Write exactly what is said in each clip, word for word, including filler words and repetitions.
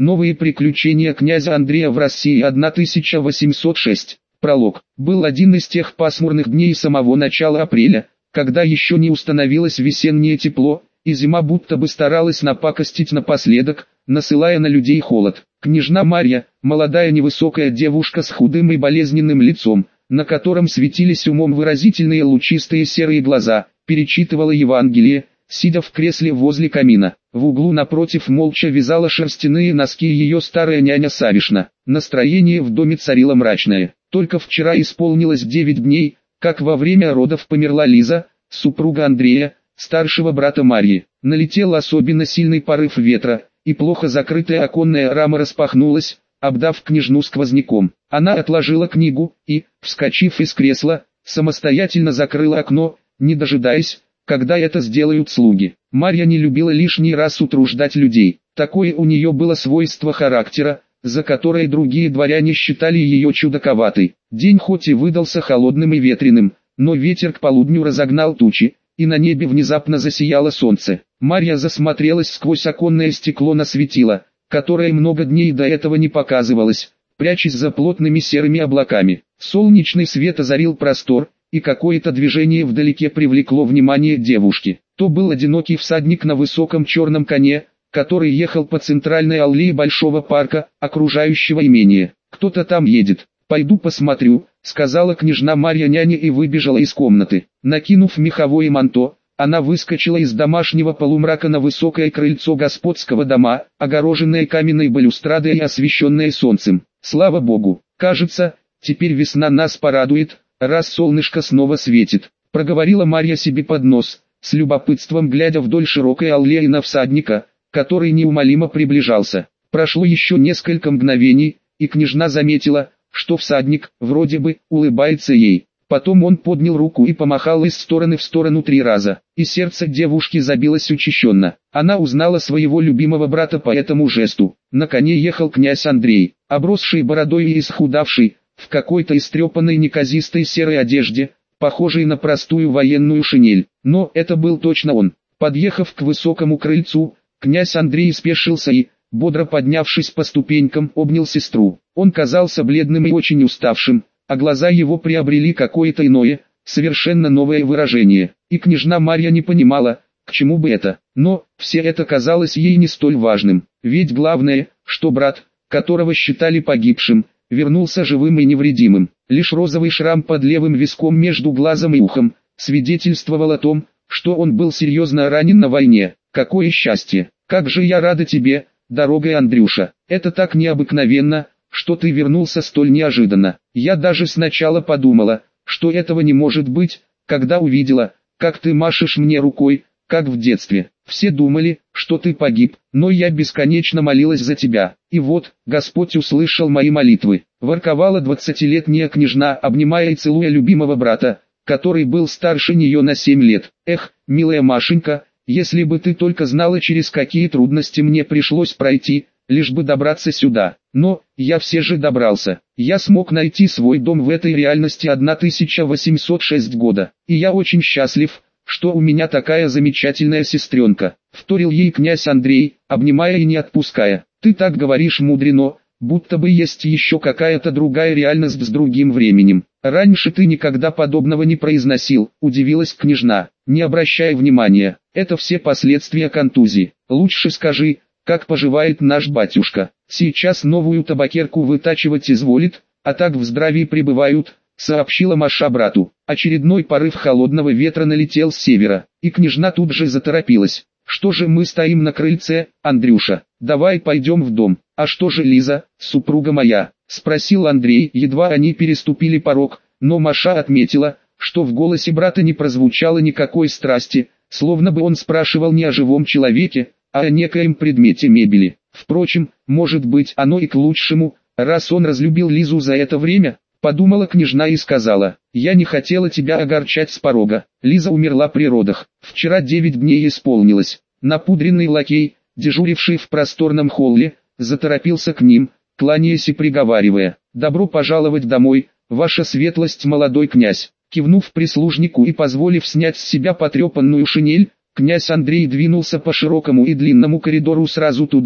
Новые приключения князя Андрея в России тысяча восемьсот шесть. Пролог. Был один из тех пасмурных дней самого начала апреля, когда еще не установилось весеннее тепло, и зима будто бы старалась напакостить напоследок, насылая на людей холод. Княжна Марья, молодая невысокая девушка с худым и болезненным лицом, на котором светились умом выразительные лучистые серые глаза, перечитывала Евангелие, сидя в кресле возле камина. В углу напротив молча вязала шерстяные носки ее старая няня Савишна. Настроение в доме царило мрачное. Только вчера исполнилось девять дней, как во время родов померла Лиза, супруга Андрея, старшего брата Марьи. Налетел особенно сильный порыв ветра, и плохо закрытая оконная рама распахнулась, обдав княжну сквозняком. Она отложила книгу и, вскочив из кресла, самостоятельно закрыла окно, не дожидаясь, когда это сделают слуги. Марья не любила лишний раз утруждать людей. Такое у нее было свойство характера, за которое другие дворяне считали ее чудаковатой. День хоть и выдался холодным и ветреным, но ветер к полудню разогнал тучи, и на небе внезапно засияло солнце. Марья засмотрелась сквозь оконное стекло на светило, которое много дней до этого не показывалось, прячась за плотными серыми облаками. Солнечный свет озарил простор, и какое-то движение вдалеке привлекло внимание девушки. То был одинокий всадник на высоком черном коне, который ехал по центральной аллее большого парка, окружающего имение. «Кто-то там едет. Пойду посмотрю», — сказала княжна Марья няне и выбежала из комнаты. Накинув меховое манто, она выскочила из домашнего полумрака на высокое крыльцо господского дома, огороженное каменной балюстрадой и освещенное солнцем. «Слава Богу, кажется, теперь весна нас порадует, раз солнышко снова светит», — проговорила Марья себе под нос, с любопытством глядя вдоль широкой аллеи на всадника, который неумолимо приближался. Прошло еще несколько мгновений, и княжна заметила, что всадник, вроде бы, улыбается ей. Потом он поднял руку и помахал из стороны в сторону три раза, и сердце девушки забилось учащенно. Она узнала своего любимого брата по этому жесту. На коне ехал князь Андрей, обросший бородой и исхудавший, в какой-то истрепанной неказистой серой одежде, похожей на простую военную шинель. Но это был точно он. Подъехав к высокому крыльцу, князь Андрей спешился и, бодро поднявшись по ступенькам, обнял сестру. Он казался бледным и очень уставшим, а глаза его приобрели какое-то иное, совершенно новое выражение. И княжна Марья не понимала, к чему бы это. Но все это казалось ей не столь важным. Ведь главное, что брат, которого считали погибшим, вернулся живым и невредимым. Лишь розовый шрам под левым виском между глазом и ухом свидетельствовал о том, что он был серьезно ранен на войне. «Какое счастье! Как же я рада тебе, дорогой Андрюша! Это так необыкновенно, что ты вернулся столь неожиданно. Я даже сначала подумала, что этого не может быть, когда увидела, как ты машешь мне рукой, как в детстве. Все думали, что ты погиб, но я бесконечно молилась за тебя. И вот, Господь услышал мои молитвы», — ворковала двадцатилетняя княжна, обнимая и целуя любимого брата, который был старше нее на семь лет. «Эх, милая Машенька, если бы ты только знала, через какие трудности мне пришлось пройти, лишь бы добраться сюда. Но, я все же добрался. Я смог найти свой дом в этой реальности тысяча восемьсот шестого года. И я очень счастлив, что у меня такая замечательная сестренка», — вторил ей князь Андрей, обнимая и не отпуская. «Ты так говоришь мудрено, будто бы есть еще какая-то другая реальность с другим временем. Раньше ты никогда подобного не произносил», — удивилась княжна, не обращая внимания. «Это все последствия контузии. Лучше скажи, как поживает наш батюшка? Сейчас новую табакерку вытачивать изволит, а так в здравии пребывают», — сообщила Маша брату. Очередной порыв холодного ветра налетел с севера, и княжна тут же заторопилась. «Что же мы стоим на крыльце, Андрюша? Давай пойдем в дом». «А что же Лиза, супруга моя?» — спросил Андрей, едва они переступили порог, но Маша отметила, что в голосе брата не прозвучало никакой страсти, словно бы он спрашивал не о живом человеке, а о некоем предмете мебели. Впрочем, может быть, оно и к лучшему, раз он разлюбил Лизу за это время, подумала княжна и сказала: «Я не хотела тебя огорчать с порога. Лиза умерла при родах. Вчера девять дней исполнилось». Напудренный лакей, дежуривший в просторном холле, заторопился к ним, кланяясь и приговаривая: «Добро пожаловать домой, ваша светлость, молодой князь». Кивнув прислужнику и позволив снять с себя потрепанную шинель, князь Андрей двинулся по широкому и длинному коридору сразу туда,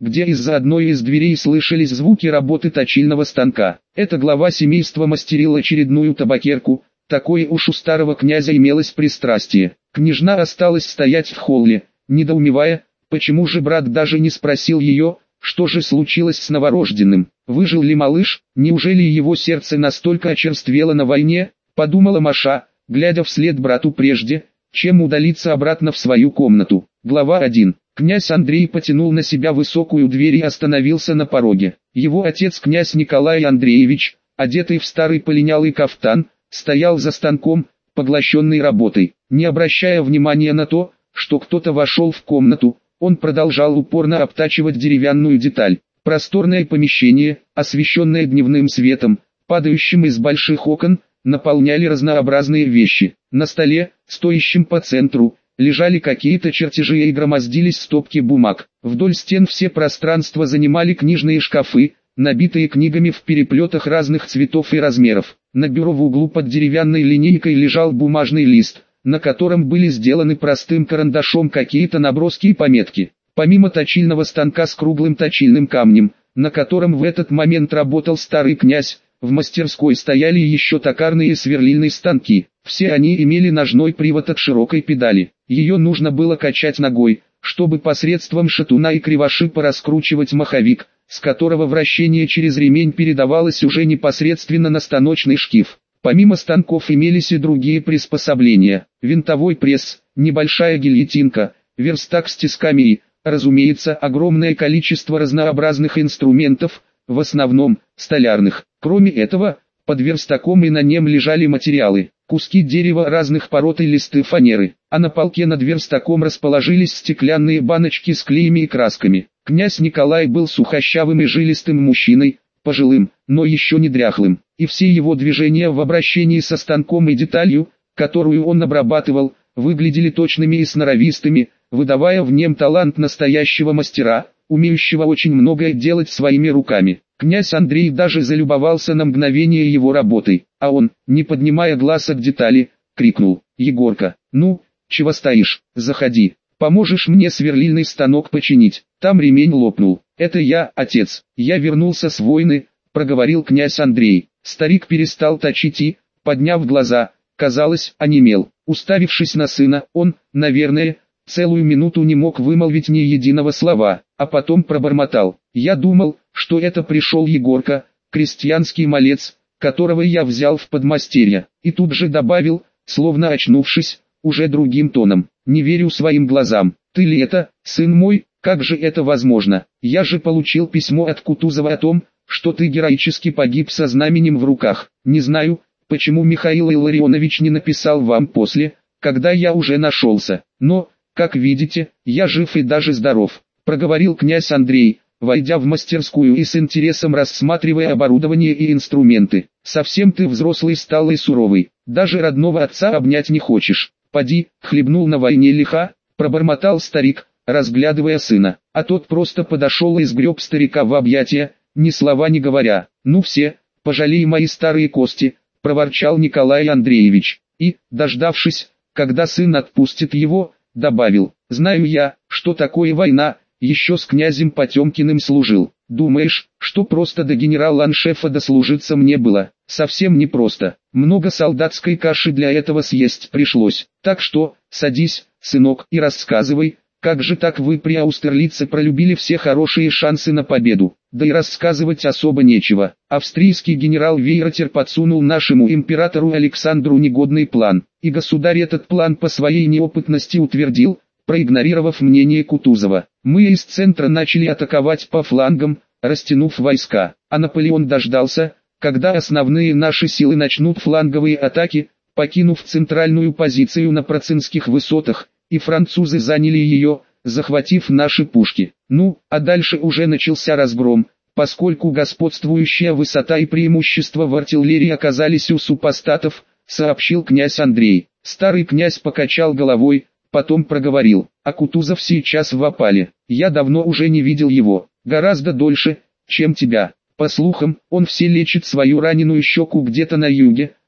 где из-за одной из дверей слышались звуки работы точильного станка. Эта глава семейства мастерил очередную табакерку, такое уж у старого князя имелось пристрастие. Княжна осталась стоять в холле, недоумевая, почему же брат даже не спросил ее, что же случилось с новорожденным, выжил ли малыш, неужели его сердце настолько очерствело на войне, подумала Маша, глядя вслед брату прежде, чем удалиться обратно в свою комнату. Глава один. Князь Андрей потянул на себя высокую дверь и остановился на пороге. Его отец князь Николай Андреевич, одетый в старый полинялый кафтан, стоял за станком, поглощенный работой. Не обращая внимания на то, что кто-то вошел в комнату, он продолжал упорно обтачивать деревянную деталь. Просторное помещение, освещенное дневным светом, падающим из больших окон, наполняли разнообразные вещи. На столе, стоящем по центру, лежали какие-то чертежи и громоздились стопки бумаг. Вдоль стен все пространства занимали книжные шкафы, набитые книгами в переплетах разных цветов и размеров. На бюро в углу под деревянной линейкой лежал бумажный лист, на котором были сделаны простым карандашом какие-то наброски и пометки. Помимо точильного станка с круглым точильным камнем, на котором в этот момент работал старый князь, в мастерской стояли еще токарные сверлильные станки. Все они имели ножной привод от широкой педали. Ее нужно было качать ногой, чтобы посредством шатуна и кривошипа раскручивать маховик, с которого вращение через ремень передавалось уже непосредственно на станочный шкив. Помимо станков имелись и другие приспособления: винтовой пресс, небольшая гильотинка, верстак с тисками и, разумеется, огромное количество разнообразных инструментов, в основном столярных. Кроме этого, под верстаком и на нем лежали материалы: куски дерева разных пород и листы фанеры, а на полке над верстаком расположились стеклянные баночки с клеями и красками. Князь Николай был сухощавым и жилистым мужчиной, пожилым, но еще не дряхлым, и все его движения в обращении со станком и деталью, которую он обрабатывал, выглядели точными и сноровистыми, выдавая в нем талант настоящего мастера, умеющего очень многое делать своими руками. Князь Андрей даже залюбовался на мгновение его работой, а он, не поднимая глаз от детали, крикнул: «Егорка, ну, чего стоишь, заходи, поможешь мне сверлильный станок починить, там ремень лопнул». «Это я, отец, я вернулся с войны», — проговорил князь Андрей. Старик перестал точить и, подняв глаза, казалось, онемел. Уставившись на сына, он, наверное, целую минуту не мог вымолвить ни единого слова, а потом пробормотал: «Я думал, что это пришел Егорка, крестьянский малец, которого я взял в подмастерье», и тут же добавил, словно очнувшись, уже другим тоном: «Не верю своим глазам. Ты ли это, сын мой? Как же это возможно? Я же получил письмо от Кутузова о том, что ты героически погиб со знаменем в руках. Не знаю, почему Михаил Илларионович не написал вам после, когда я уже нашелся. Но, как видите, я жив и даже здоров», — проговорил князь Андрей, войдя в мастерскую и с интересом рассматривая оборудование и инструменты. «Совсем ты взрослый стал и суровый, даже родного отца обнять не хочешь. Поди, хлебнул на войне лиха», — пробормотал старик, разглядывая сына, а тот просто подошел и сгреб старика в объятия, ни слова не говоря. «Ну все, пожалей мои старые кости», — проворчал Николай Андреевич, и, дождавшись, когда сын отпустит его, добавил: «Знаю я, что такое война, еще с князем Потемкиным служил. Думаешь, что просто до генерала-аншефа дослужиться мне было? Совсем не просто. Много солдатской каши для этого съесть пришлось. Так что, садись, сынок, и рассказывай, как же так вы при Аустерлице пролюбили все хорошие шансы на победу?» Да и рассказывать особо нечего. Австрийский генерал Вейротер подсунул нашему императору Александру негодный план, и государь этот план по своей неопытности утвердил, проигнорировав мнение Кутузова. Мы из центра начали атаковать по флангам, растянув войска, а Наполеон дождался, когда основные наши силы начнут фланговые атаки, покинув центральную позицию на Процинских высотах, и французы заняли ее, захватив наши пушки. Ну, а дальше уже начался разгром, поскольку господствующая высота и преимущество в артиллерии оказались у супостатов, сообщил князь Андрей. Старый князь покачал головой, потом проговорил: «А Кутузов сейчас в опале. Я давно уже не видел его, гораздо дольше, чем тебя. По слухам, он все лечит свою раненую щеку где-то на юге,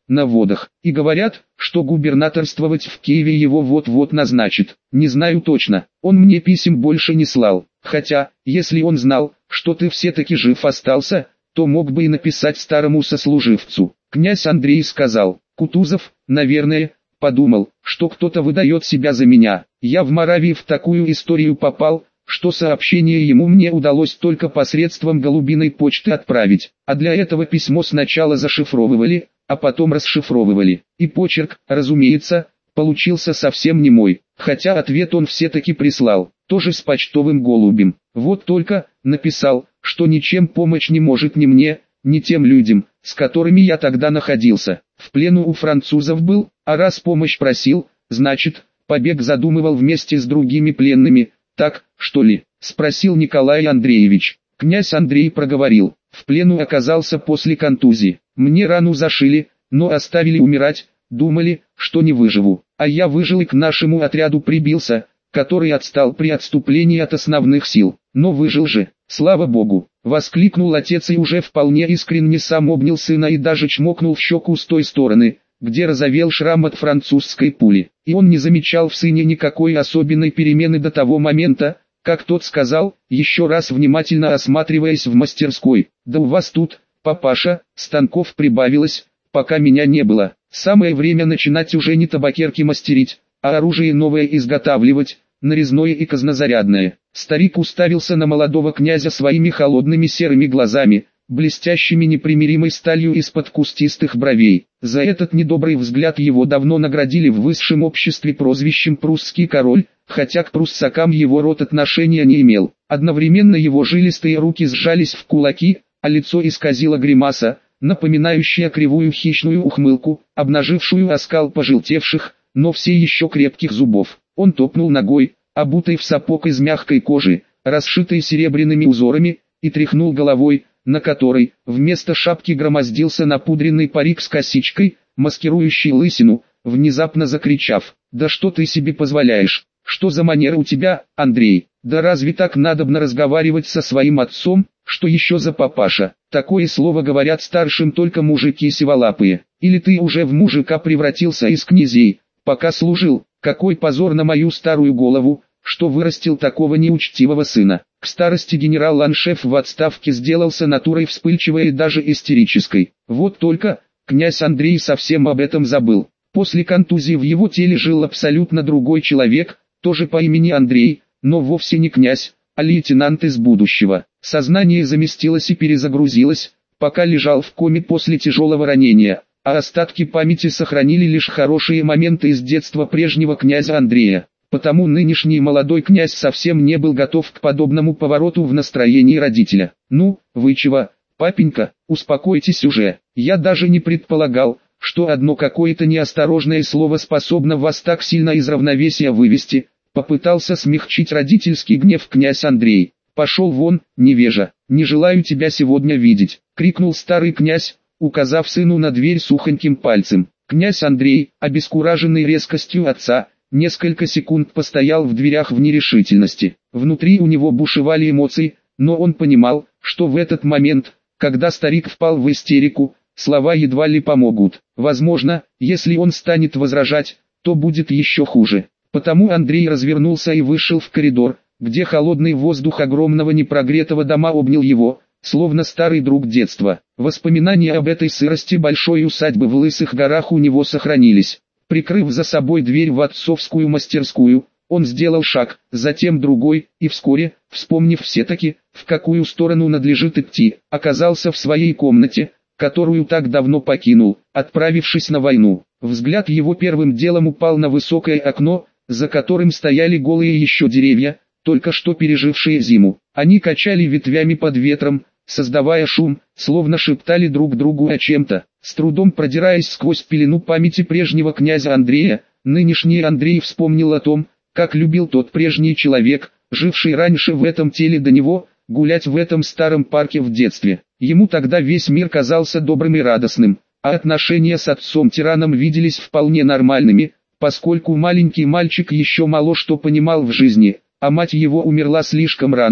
на водах, и говорят, что губернаторствовать в Киеве его вот-вот назначат. Не знаю точно, он мне писем больше не слал, хотя, если он знал, что ты все-таки жив остался, то мог бы и написать старому сослуживцу. Князь Андрей сказал: Кутузов, наверное, подумал, что кто-то выдает себя за меня. Я в Моравии в такую историю попал, что сообщение ему мне удалось только посредством голубиной почты отправить, а для этого письмо сначала зашифровывали, а потом расшифровывали. И почерк, разумеется, получился совсем не мой, хотя ответ он все-таки прислал, тоже с почтовым голубем. Вот только, написал, что ничем помочь не может ни мне, ни тем людям, с которыми я тогда находился. В плену у французов был, а раз помощь просил, значит, побег задумывал вместе с другими пленными, так, что ли? Спросил Николай Андреевич. Князь Андрей проговорил: в плену оказался после контузии. Мне рану зашили, но оставили умирать, думали, что не выживу. А я выжил и к нашему отряду прибился, который отстал при отступлении от основных сил. Но выжил же, слава богу, воскликнул отец и уже вполне искренне сам обнял сына и даже чмокнул в щеку с той стороны, где разовел шрам от французской пули. И он не замечал в сыне никакой особенной перемены до того момента, как тот сказал, еще раз внимательно осматриваясь в мастерской: да у вас тут, папаша, станков прибавилось, пока меня не было. Самое время начинать уже не табакерки мастерить, а оружие новое изготавливать, нарезное и казнозарядное. Старик уставился на молодого князя своими холодными серыми глазами, блестящими непримиримой сталью из-под кустистых бровей. За этот недобрый взгляд его давно наградили в высшем обществе прозвищем «прусский король», хотя к пруссакам его род отношения не имел. Одновременно его жилистые руки сжались в кулаки, а лицо исказило гримаса, напоминающая кривую хищную ухмылку, обнажившую оскал пожелтевших, но все еще крепких зубов. Он топнул ногой, обутой в сапог из мягкой кожи, расшитой серебряными узорами, и тряхнул головой, на которой, вместо шапки громоздился напудренный парик с косичкой, маскирующий лысину, внезапно закричав: «Да что ты себе позволяешь? Что за манера у тебя, Андрей? Да разве так надобно разговаривать со своим отцом? Что еще за папаша? Такое слово говорят старшим только мужики сиволапые. Или ты уже в мужика превратился из князей, пока служил? Какой позор на мою старую голову, что вырастил такого неучтивого сына!» К старости генерал-аншеф в отставке сделался натурой вспыльчивой и даже истерической. Вот только, князь Андрей совсем об этом забыл. После контузии в его теле жил абсолютно другой человек, тоже по имени Андрей, но вовсе не князь, а лейтенант из будущего. Сознание заместилось и перезагрузилось, пока лежал в коме после тяжелого ранения, а остатки памяти сохранили лишь хорошие моменты из детства прежнего князя Андрея. Потому нынешний молодой князь совсем не был готов к подобному повороту в настроении родителя. «Ну, вы чего, папенька, успокойтесь уже, я даже не предполагал, что одно какое-то неосторожное слово способно вас так сильно из равновесия вывести», попытался смягчить родительский гнев князь Андрей. «Пошел вон, невежа, не желаю тебя сегодня видеть», крикнул старый князь, указав сыну на дверь сухоньким пальцем. Князь Андрей, обескураженный резкостью отца, несколько секунд постоял в дверях в нерешительности. Внутри у него бушевали эмоции, но он понимал, что в этот момент, когда старик впал в истерику, слова едва ли помогут. Возможно, если он станет возражать, то будет еще хуже. Потому Андрей развернулся и вышел в коридор, где холодный воздух огромного непрогретого дома обнял его, словно старый друг детства. Воспоминания об этой сырости большой усадьбы в Лысых горах у него сохранились. Прикрыв за собой дверь в отцовскую мастерскую, он сделал шаг, затем другой, и вскоре, вспомнив все-таки, в какую сторону надлежит идти, оказался в своей комнате, которую так давно покинул, отправившись на войну. Взгляд его первым делом упал на высокое окно, за которым стояли голые еще деревья, только что пережившие зиму. Они качали ветвями под ветром, создавая шум, словно шептали друг другу о чем-то. С трудом продираясь сквозь пелену памяти прежнего князя Андрея, нынешний Андрей вспомнил о том, как любил тот прежний человек, живший раньше в этом теле до него, гулять в этом старом парке в детстве. Ему тогда весь мир казался добрым и радостным, а отношения с отцом-тираном виделись вполне нормальными, поскольку маленький мальчик еще мало что понимал в жизни, а мать его умерла слишком рано,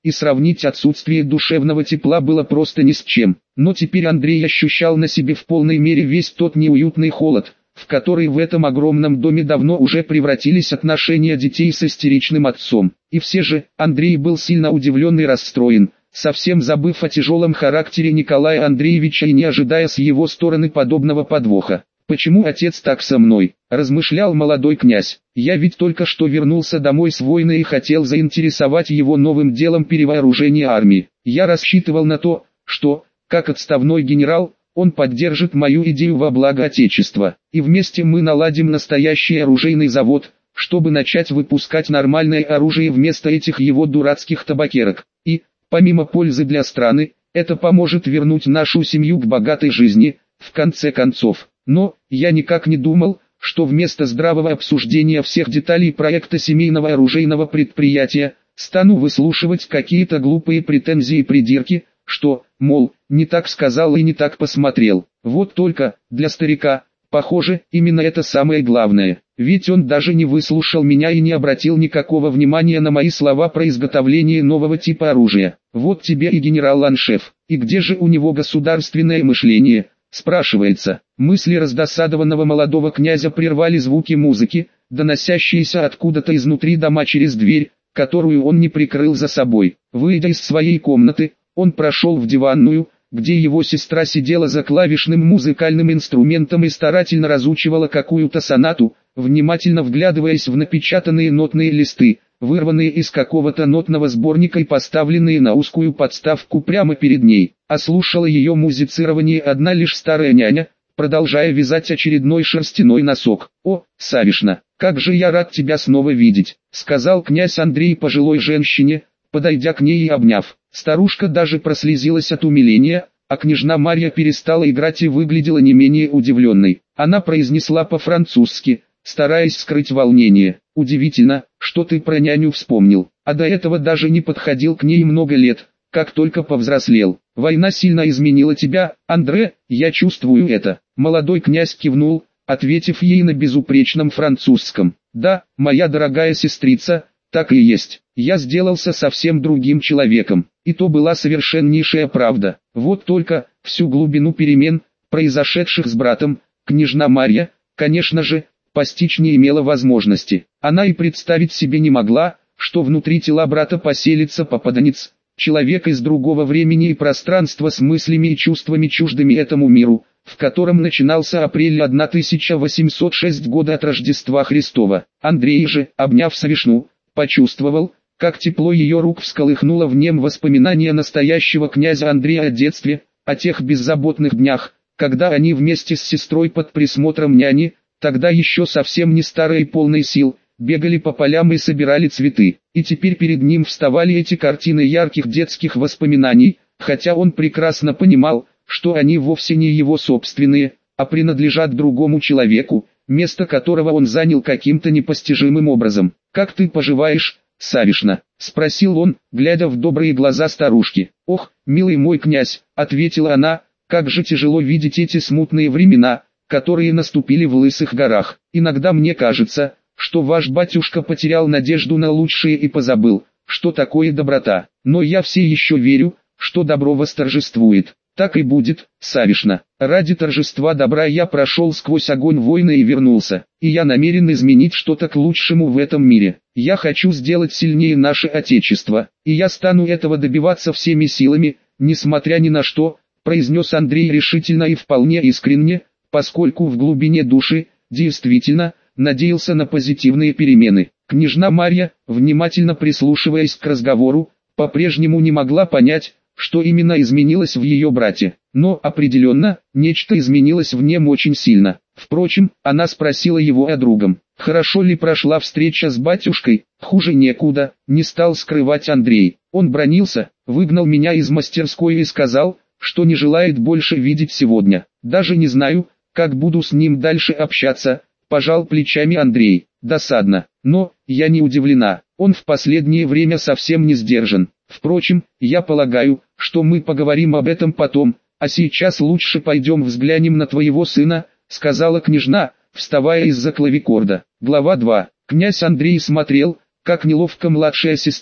и сравнить отсутствие душевного тепла было просто ни с чем. Но теперь Андрей ощущал на себе в полной мере весь тот неуютный холод, в который в этом огромном доме давно уже превратились отношения детей с истеричным отцом. И все же, Андрей был сильно удивлен и расстроен, совсем забыв о тяжелом характере Николая Андреевича и не ожидая с его стороны подобного подвоха. «Почему отец так со мной?» – размышлял молодой князь. «Я ведь только что вернулся домой с войны и хотел заинтересовать его новым делом перевооружения армии. Я рассчитывал на то, что, как отставной генерал, он поддержит мою идею во благо Отечества, и вместе мы наладим настоящий оружейный завод, чтобы начать выпускать нормальное оружие вместо этих его дурацких табакерок. И, помимо пользы для страны, это поможет вернуть нашу семью к богатой жизни, в конце концов. Но, я никак не думал, что вместо здравого обсуждения всех деталей проекта семейного оружейного предприятия, стану выслушивать какие-то глупые претензии и придирки, что, мол, не так сказал и не так посмотрел. Вот только, для старика, похоже, именно это самое главное. Ведь он даже не выслушал меня и не обратил никакого внимания на мои слова про изготовление нового типа оружия. Вот тебе и генерал-аншеф. И где же у него государственное мышление? Спрашивается. Мысли раздосадованного молодого князя прервали звуки музыки, доносящиеся откуда-то изнутри дома через дверь, которую он не прикрыл за собой. Выйдя из своей комнаты, он прошел в диванную, где его сестра сидела за клавишным музыкальным инструментом и старательно разучивала какую-то сонату, внимательно вглядываясь в напечатанные нотные листы, вырванные из какого-то нотного сборника и поставленные на узкую подставку прямо перед ней. А слушала ее музицирование одна лишь старая няня, продолжая вязать очередной шерстяной носок. «О, Савишна, как же я рад тебя снова видеть», — сказал князь Андрей пожилой женщине, подойдя к ней и обняв. Старушка даже прослезилась от умиления, а княжна Марья перестала играть и выглядела не менее удивленной. Она произнесла по-французски, стараясь скрыть волнение: «Удивительно, что ты про няню вспомнил, а до этого даже не подходил к ней много лет, как только повзрослел. Война сильно изменила тебя, Андре, я чувствую это». Молодой князь кивнул, ответив ей на безупречном французском: «Да, моя дорогая сестрица, так и есть. Я сделался совсем другим человеком». И то была совершеннейшая правда. Вот только, всю глубину перемен, произошедших с братом, княжна Марья, конечно же, постичь не имела возможности. Она и представить себе не могла, что внутри тела брата поселится попаданец, человек из другого времени и пространства с мыслями и чувствами чуждыми этому миру, в котором начинался апрель тысяча восемьсот шестого года от Рождества Христова. Андрей же, обняв Савишну, почувствовал, как тепло ее рук всколыхнуло в нем воспоминания настоящего князя Андрея о детстве, о тех беззаботных днях, когда они вместе с сестрой под присмотром няни, тогда еще совсем не старой и полной сил, бегали по полям и собирали цветы. И теперь перед ним вставали эти картины ярких детских воспоминаний, хотя он прекрасно понимал, что они вовсе не его собственные, а принадлежат другому человеку, место которого он занял каким-то непостижимым образом. «Как ты поживаешь, Савишна?» — спросил он, глядя в добрые глаза старушки. «Ох, милый мой князь», — ответила она, — «как же тяжело видеть эти смутные времена, которые наступили в Лысых горах. Иногда мне кажется, что ваш батюшка потерял надежду на лучшее и позабыл, что такое доброта. Но я все еще верю, что добро восторжествует. Так и будет, Савишна. Ради торжества добра я прошел сквозь огонь войны и вернулся, и я намерен изменить что-то к лучшему в этом мире. Я хочу сделать сильнее наше Отечество, и я стану этого добиваться всеми силами, несмотря ни на что», — произнес Андрей решительно и вполне искренне, поскольку в глубине души, действительно, надеялся на позитивные перемены. Княжна Марья, внимательно прислушиваясь к разговору, по-прежнему не могла понять, что именно изменилось в ее брате. Но определенно, нечто изменилось в нем очень сильно. Впрочем, она спросила его о другом. «Хорошо ли прошла встреча с батюшкой?» «Хуже некуда», — не стал скрывать Андрей. «Он бранился, выгнал меня из мастерской и сказал, что не желает больше видеть сегодня. Даже не знаю, как буду с ним дальше общаться», — пожал плечами Андрей. «Досадно, но я не удивлена, он в последнее время совсем не сдержан. Впрочем, я полагаю, что мы поговорим об этом потом, а сейчас лучше пойдем взглянем на твоего сына», — сказала княжна, вставая из-за клавикорда. Глава два. Князь Андрей смотрел, как неловко младшая сестра,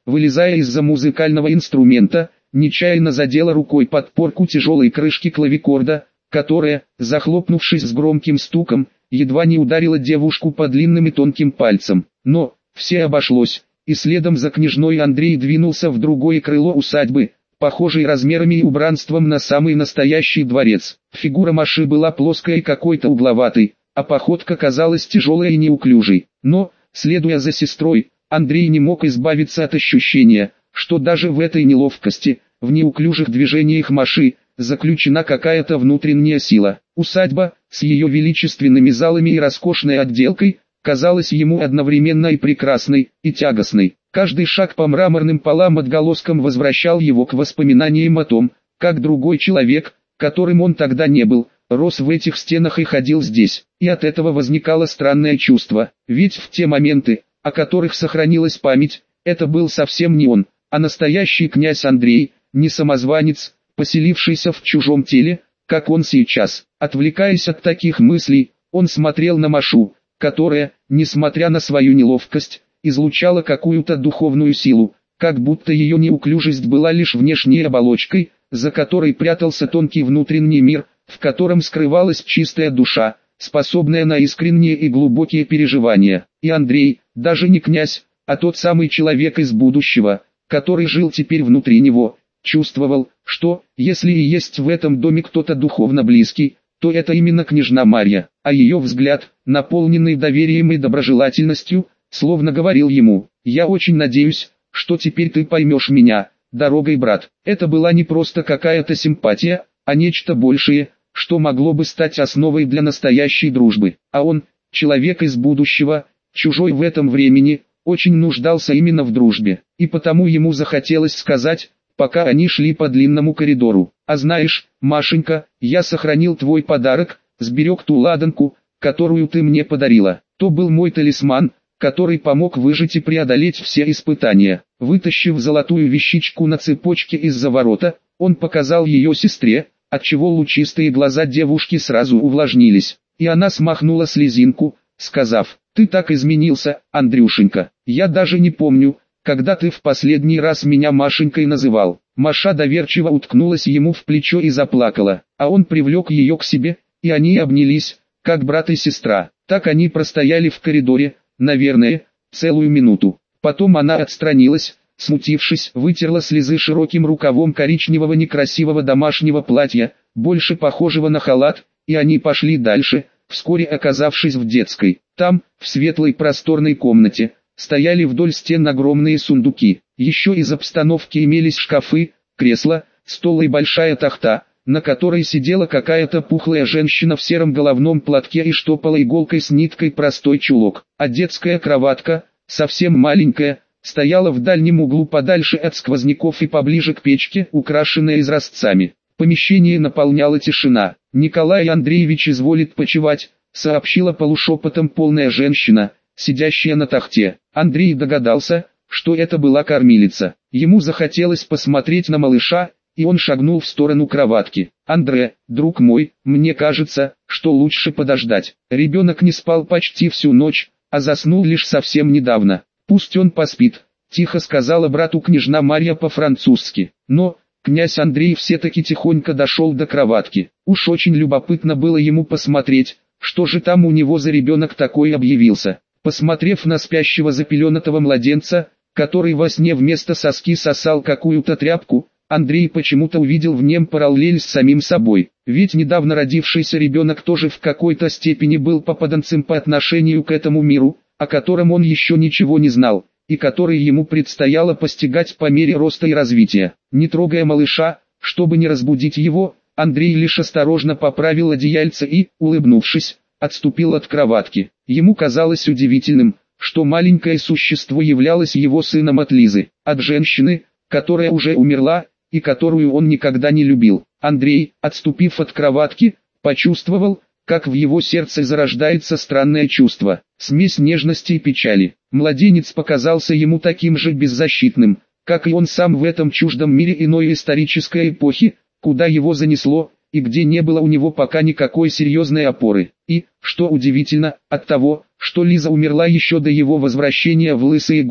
вылезая из-за музыкального инструмента, нечаянно задела рукой подпорку тяжелой крышки клавикорда, которая, захлопнувшись с громким стуком, едва не ударила девушку по длинным и тонким пальцам. Но все обошлось, и следом за княжной Андрей двинулся в другое крыло усадьбы, похожей размерами и убранством на самый настоящий дворец. Фигура Маши была плоской и какой-то угловатой, а походка казалась тяжелой и неуклюжей. Но, следуя за сестрой, Андрей не мог избавиться от ощущения, что даже в этой неловкости, в неуклюжих движениях Маши, заключена какая-то внутренняя сила. Усадьба, с ее величественными залами и роскошной отделкой, казалась ему одновременно и прекрасной, и тягостной. Каждый шаг по мраморным полам отголоском возвращал его к воспоминаниям о том, как другой человек, которым он тогда не был, рос в этих стенах и ходил здесь. И от этого возникало странное чувство, ведь в те моменты, о которых сохранилась память, это был совсем не он, а настоящий князь Андрей, не самозванец, поселившийся в чужом теле, как он сейчас. Отвлекаясь от таких мыслей, он смотрел на Машу, которая, несмотря на свою неловкость, излучала какую-то духовную силу, как будто ее неуклюжесть была лишь внешней оболочкой, за которой прятался тонкий внутренний мир, в котором скрывалась чистая душа, способная на искренние и глубокие переживания. И Андрей, даже не князь, а тот самый человек из будущего, который жил теперь внутри него, чувствовал, что, если и есть в этом доме кто-то духовно близкий, то это именно княжна Марья, а ее взгляд, наполненный доверием и доброжелательностью, словно говорил ему: «Я очень надеюсь, что теперь ты поймешь меня, дорогой брат». Это была не просто какая-то симпатия, а нечто большее, что могло бы стать основой для настоящей дружбы. А он, человек из будущего, чужой в этом времени, очень нуждался именно в дружбе, и потому ему захотелось сказать, пока они шли по длинному коридору: «А знаешь, Машенька, я сохранил твой подарок, сберег ту ладанку, которую ты мне подарила. То был мой талисман, который помог выжить и преодолеть все испытания». Вытащив золотую вещичку на цепочке из-за ворота, он показал ее сестре, отчего лучистые глаза девушки сразу увлажнились, и она смахнула слезинку, сказав: «Ты так изменился, Андрюшенька, я даже не помню, когда ты в последний раз меня Машенькой называл». Маша доверчиво уткнулась ему в плечо и заплакала, а он привлек ее к себе, и они обнялись, как брат и сестра. Так они простояли в коридоре, наверное, целую минуту. Потом она отстранилась, смутившись, вытерла слезы широким рукавом коричневого некрасивого домашнего платья, больше похожего на халат, и они пошли дальше, вскоре оказавшись в детской. Там, в светлой просторной комнате, стояли вдоль стен огромные сундуки. Еще из обстановки имелись шкафы, кресла, стол и большая тахта, на которой сидела какая-то пухлая женщина в сером головном платке и штопала иголкой с ниткой простой чулок. А детская кроватка, совсем маленькая, стояла в дальнем углу подальше от сквозняков и поближе к печке, украшенная изразцами. Помещение наполняла тишина. «Николай Андреевич изволит почевать», — сообщила полушепотом полная женщина, сидящая на тахте. Андрей догадался, что это была кормилица. Ему захотелось посмотреть на малыша, и он шагнул в сторону кроватки. «Андре, друг мой, мне кажется, что лучше подождать». Ребенок не спал почти всю ночь, а заснул лишь совсем недавно. «Пусть он поспит», — тихо сказала брату княжна Марья по-французски. Но князь Андрей все-таки тихонько дошел до кроватки. Уж очень любопытно было ему посмотреть, что же там у него за ребенок такой объявился. Посмотрев на спящего запеленатого младенца, который во сне вместо соски сосал какую-то тряпку, Андрей почему-то увидел в нем параллель с самим собой. Ведь недавно родившийся ребенок тоже в какой-то степени был попаданцем по отношению к этому миру, о котором он еще ничего не знал, и который ему предстояло постигать по мере роста и развития. Не трогая малыша, чтобы не разбудить его, Андрей лишь осторожно поправил одеяльце и, улыбнувшись, отступил от кроватки. Ему казалось удивительным, что маленькое существо являлось его сыном от Лизы, от женщины, которая уже умерла, и которую он никогда не любил. Андрей, отступив от кроватки, почувствовал, как в его сердце зарождается странное чувство, смесь нежности и печали. Младенец показался ему таким же беззащитным, как и он сам в этом чуждом мире иной исторической эпохи, куда его занесло, и где не было у него пока никакой серьезной опоры. И, что удивительно, от того, что Лиза умерла еще до его возвращения в Лысые горы,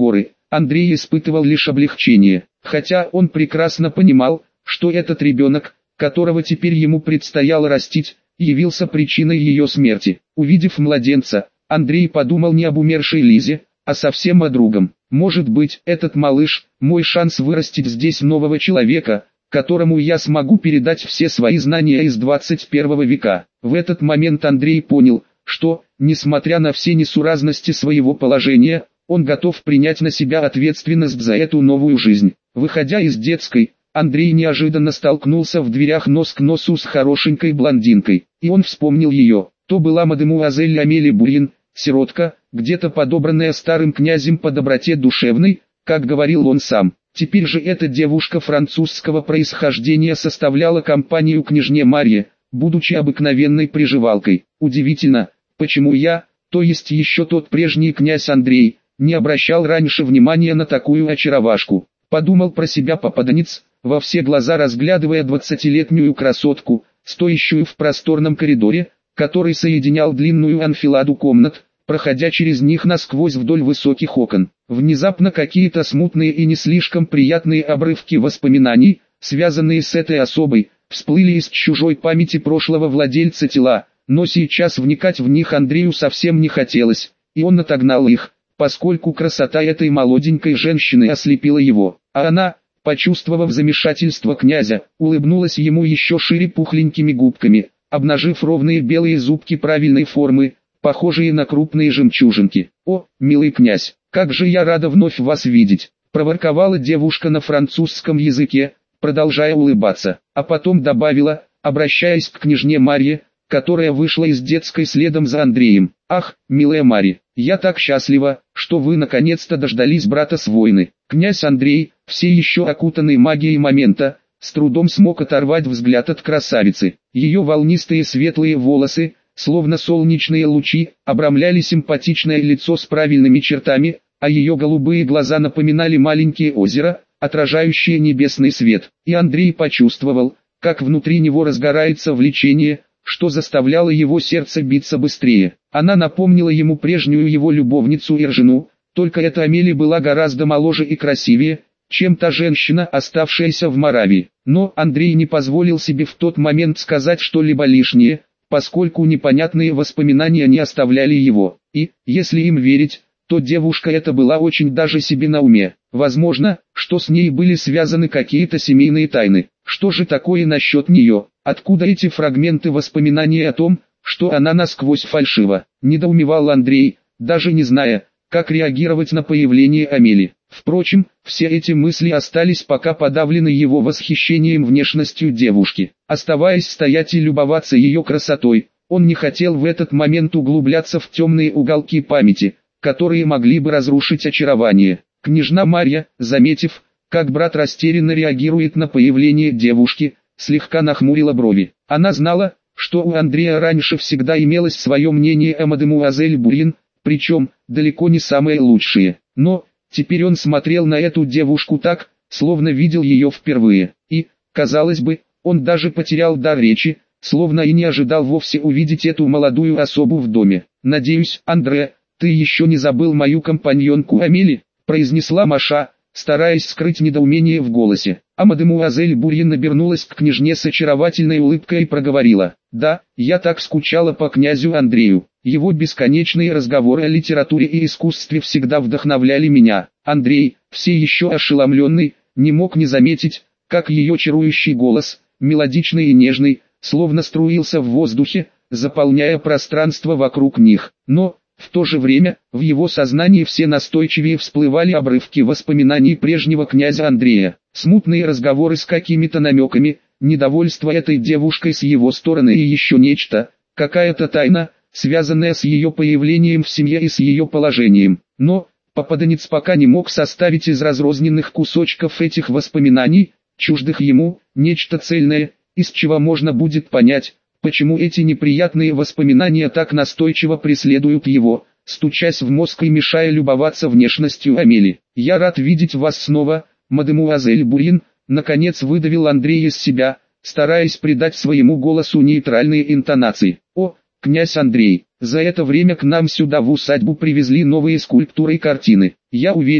Андрей испытывал лишь облегчение, хотя он прекрасно понимал, что этот ребенок, которого теперь ему предстояло растить, явился причиной ее смерти. Увидев младенца, Андрей подумал не об умершей Лизе, а совсем о другом. Может быть, этот малыш – мой шанс вырастить здесь нового человека, которому я смогу передать все свои знания из двадцать первого века. В этот момент Андрей понял, что, несмотря на все несуразности своего положения, он готов принять на себя ответственность за эту новую жизнь. Выходя из детской, Андрей неожиданно столкнулся в дверях нос к носу с хорошенькой блондинкой, и он вспомнил ее. То была мадемуазель Амели Бурин, сиротка, где-то подобранная старым князем по доброте душевной, как говорил он сам. Теперь же эта девушка французского происхождения составляла компанию княжне Марье, будучи обыкновенной приживалкой. Удивительно, почему я, то есть еще тот прежний князь Андрей, не обращал раньше внимания на такую очаровашку. Подумал про себя попаданец, во все глаза разглядывая двадцатилетнюю красотку, стоящую в просторном коридоре, который соединял длинную анфиладу комнат, проходя через них насквозь вдоль высоких окон. Внезапно какие-то смутные и не слишком приятные обрывки воспоминаний, связанные с этой особой, всплыли из чужой памяти прошлого владельца тела, но сейчас вникать в них Андрею совсем не хотелось, и он отогнал их, поскольку красота этой молоденькой женщины ослепила его, а она, почувствовав замешательство князя, улыбнулась ему еще шире пухленькими губками, обнажив ровные белые зубки правильной формы, похожие на крупные жемчужинки. «О, милый князь, как же я рада вновь вас видеть!» – проворковала девушка на французском языке, продолжая улыбаться, а потом добавила, обращаясь к княжне Марье, которая вышла из детской следом за Андреем: «Ах, милая Марья, я так счастлива, что вы наконец-то дождались брата с войны». Князь Андрей, все еще окутанный магией момента, с трудом смог оторвать взгляд от красавицы. Ее волнистые светлые волосы, словно солнечные лучи, обрамляли симпатичное лицо с правильными чертами, а ее голубые глаза напоминали маленькие озера, отражающие небесный свет. И Андрей почувствовал, как внутри него разгорается влечение, что заставляло его сердце биться быстрее. Она напомнила ему прежнюю его любовницу и жену, только эта Амели была гораздо моложе и красивее, чем та женщина, оставшаяся в Моравии. Но Андрей не позволил себе в тот момент сказать что-либо лишнее, поскольку непонятные воспоминания не оставляли его. И, если им верить, то девушка эта была очень даже себе на уме. Возможно, что с ней были связаны какие-то семейные тайны. Что же такое насчет нее? Откуда эти фрагменты воспоминаний о том, что она насквозь фальшива? Недоумевал Андрей, даже не зная, как реагировать на появление Амели. Впрочем, все эти мысли остались пока подавлены его восхищением внешностью девушки. Оставаясь стоять и любоваться ее красотой, он не хотел в этот момент углубляться в темные уголки памяти, которые могли бы разрушить очарование. Княжна Марья, заметив, как брат растерянно реагирует на появление девушки, слегка нахмурила брови. Она знала, что у Андрея раньше всегда имелось свое мнение о мадемуазель Бурин, причем, далеко не самое лучшее. Но, теперь он смотрел на эту девушку так, словно видел ее впервые. И, казалось бы, он даже потерял дар речи, словно и не ожидал вовсе увидеть эту молодую особу в доме. «Надеюсь, Андре, ты еще не забыл мою компаньонку Амели?» – произнесла Маша, стараясь скрыть недоумение в голосе. А мадемуазель Бурин обернулась к княжне с очаровательной улыбкой и проговорила: «Да, я так скучала по князю Андрею. Его бесконечные разговоры о литературе и искусстве всегда вдохновляли меня». Андрей, все еще ошеломленный, не мог не заметить, как ее чарующий голос, мелодичный и нежный, словно струился в воздухе, заполняя пространство вокруг них. Но, в то же время, в его сознании все настойчивее всплывали обрывки воспоминаний прежнего князя Андрея. Смутные разговоры с какими-то намеками, недовольство этой девушкой с его стороны и еще нечто, какая-то тайна, связанная с ее появлением в семье и с ее положением. Но, попаданец пока не мог составить из разрозненных кусочков этих воспоминаний, чуждых ему, нечто цельное, из чего можно будет понять, почему эти неприятные воспоминания так настойчиво преследуют его, стучась в мозг и мешая любоваться внешностью Амели. «Я рад видеть вас снова, мадемуазель Бурин», наконец выдавил Андрей из себя, стараясь придать своему голосу нейтральные интонации. «О, князь Андрей, за это время к нам сюда в усадьбу привезли новые скульптуры и картины. Я уверена,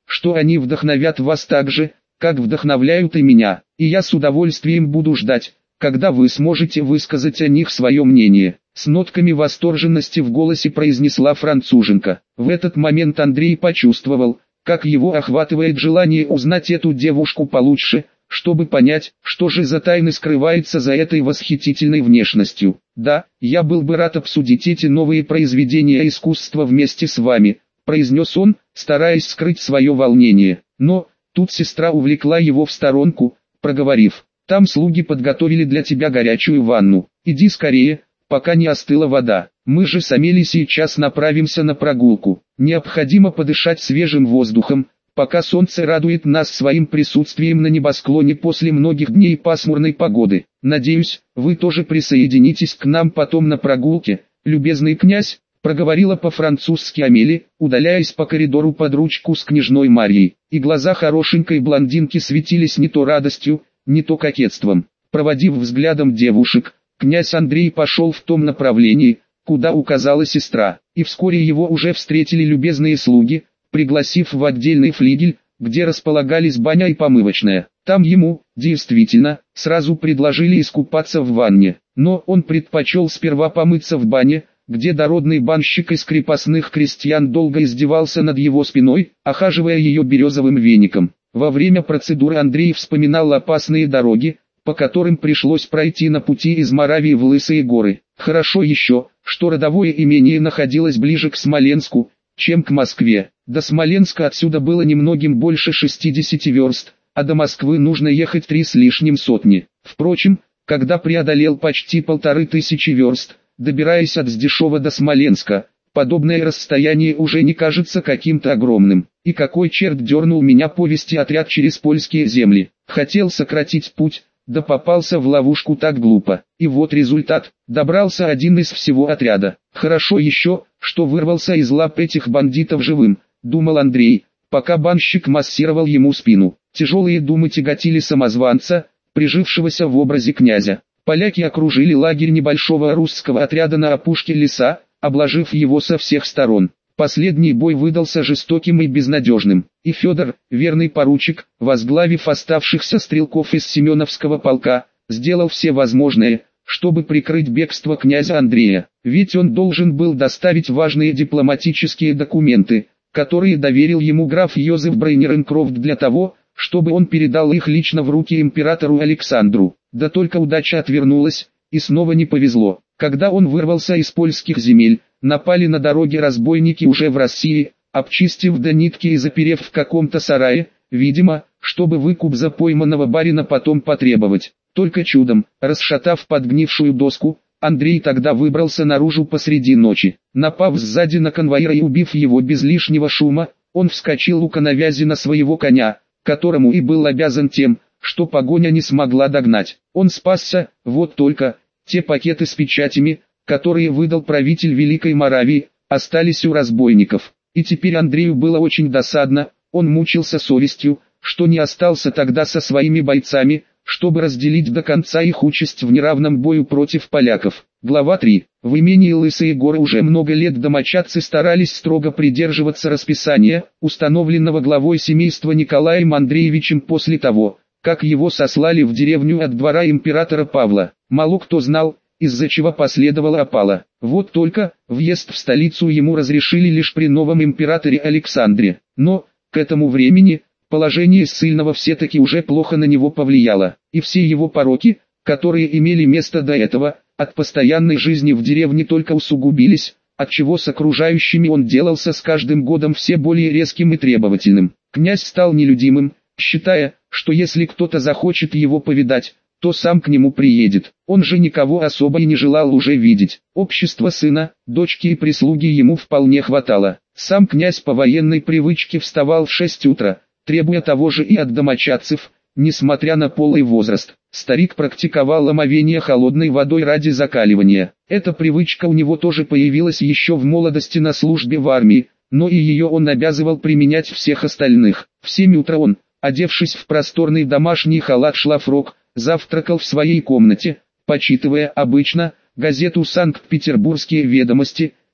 что они вдохновят вас так же, как вдохновляют и меня, и я с удовольствием буду ждать, когда вы сможете высказать о них свое мнение. С нотками восторженности в голосе произнесла француженка. В этот момент Андрей почувствовал, как его охватывает желание узнать эту девушку получше, чтобы понять, что же за тайны скрывается за этой восхитительной внешностью. «Да, я был бы рад обсудить эти новые произведения искусства вместе с вами», произнес он, стараясь скрыть свое волнение. Но, тут сестра увлекла его в сторонку, проговорив: «Там слуги подготовили для тебя горячую ванну, иди скорее, пока не остыла вода. Мы же с Амелией сейчас направимся на прогулку. Необходимо подышать свежим воздухом, пока солнце радует нас своим присутствием на небосклоне после многих дней пасмурной погоды. Надеюсь, вы тоже присоединитесь к нам потом на прогулке, любезный князь», проговорила по-французски Амелия, удаляясь по коридору под ручку с княжной Марьей, и глаза хорошенькой блондинки светились не то радостью, не то кокетством. Проводив взглядом девушек, князь Андрей пошел в том направлении, куда указала сестра, и вскоре его уже встретили любезные слуги, пригласив в отдельный флигель, где располагались баня и помывочная. Там ему, действительно, сразу предложили искупаться в ванне, но он предпочел сперва помыться в бане, где дородный банщик из крепостных крестьян долго издевался над его спиной, охаживая ее березовым веником. Во время процедуры Андрей вспоминал опасные дороги, по которым пришлось пройти на пути из Моравии в Лысые горы. Хорошо еще, что родовое имение находилось ближе к Смоленску, чем к Москве. До Смоленска отсюда было немногим больше шестидесяти верст, а до Москвы нужно ехать три с лишним сотни. Впрочем, когда преодолел почти полторы тысячи верст, добираясь от Сдешова до Смоленска, подобное расстояние уже не кажется каким-то огромным. И какой черт дернул меня повести отряд через польские земли? Хотел сократить путь, да попался в ловушку так глупо. И вот результат. Добрался один из всего отряда. Хорошо еще, что вырвался из лап этих бандитов живым, думал Андрей, пока банщик массировал ему спину. Тяжелые думы тяготили самозванца, прижившегося в образе князя. Поляки окружили лагерь небольшого русского отряда на опушке леса, обложив его со всех сторон. Последний бой выдался жестоким и безнадежным, и Федор, верный поручик, возглавив оставшихся стрелков из Семеновского полка, сделал все возможное, чтобы прикрыть бегство князя Андрея, ведь он должен был доставить важные дипломатические документы, которые доверил ему граф Йозеф Брейнеренкрофт для того, чтобы он передал их лично в руки императору Александру. Да только удача отвернулась, и снова не повезло. Когда он вырвался из польских земель, напали на дороге разбойники уже в России, обчистив до нитки и заперев в каком-то сарае, видимо, чтобы выкуп за пойманного барина потом потребовать. Только чудом, расшатав подгнившую доску, Андрей тогда выбрался наружу посреди ночи. Напав сзади на конвоира и убив его без лишнего шума, он вскочил у коновязи на своего коня, которому и был обязан тем, что погоня не смогла догнать. Он спасся, вот только, те пакеты с печатями, которые выдал правитель Великой Моравии, остались у разбойников. И теперь Андрею было очень досадно, он мучился совестью, что не остался тогда со своими бойцами, чтобы разделить до конца их участь в неравном бою против поляков. Глава три. В имении Лысые горы уже много лет домочадцы старались строго придерживаться расписания, установленного главой семейства Николаем Андреевичем после того, как его сослали в деревню от двора императора Павла. Мало кто знал, из-за чего последовала опала. Вот только, въезд в столицу ему разрешили лишь при новом императоре Александре. Но, к этому времени, положение ссыльного все-таки уже плохо на него повлияло, и все его пороки, которые имели место до этого, от постоянной жизни в деревне только усугубились, отчего с окружающими он делался с каждым годом все более резким и требовательным. Князь стал нелюдимым, считая, что если кто-то захочет его повидать, то сам к нему приедет. Он же никого особо и не желал уже видеть. Общества сына, дочки и прислуги ему вполне хватало. Сам князь по военной привычке вставал в шесть утра, требуя того же и от домочадцев, несмотря на полый возраст. Старик практиковал омовение холодной водой ради закаливания. Эта привычка у него тоже появилась еще в молодости на службе в армии, но и ее он обязывал применять всех остальных. В семь утра он, одевшись в просторный домашний халат-шлафрок, завтракал в своей комнате, почитывая обычно газету «Санкт-Петербургские ведомости»,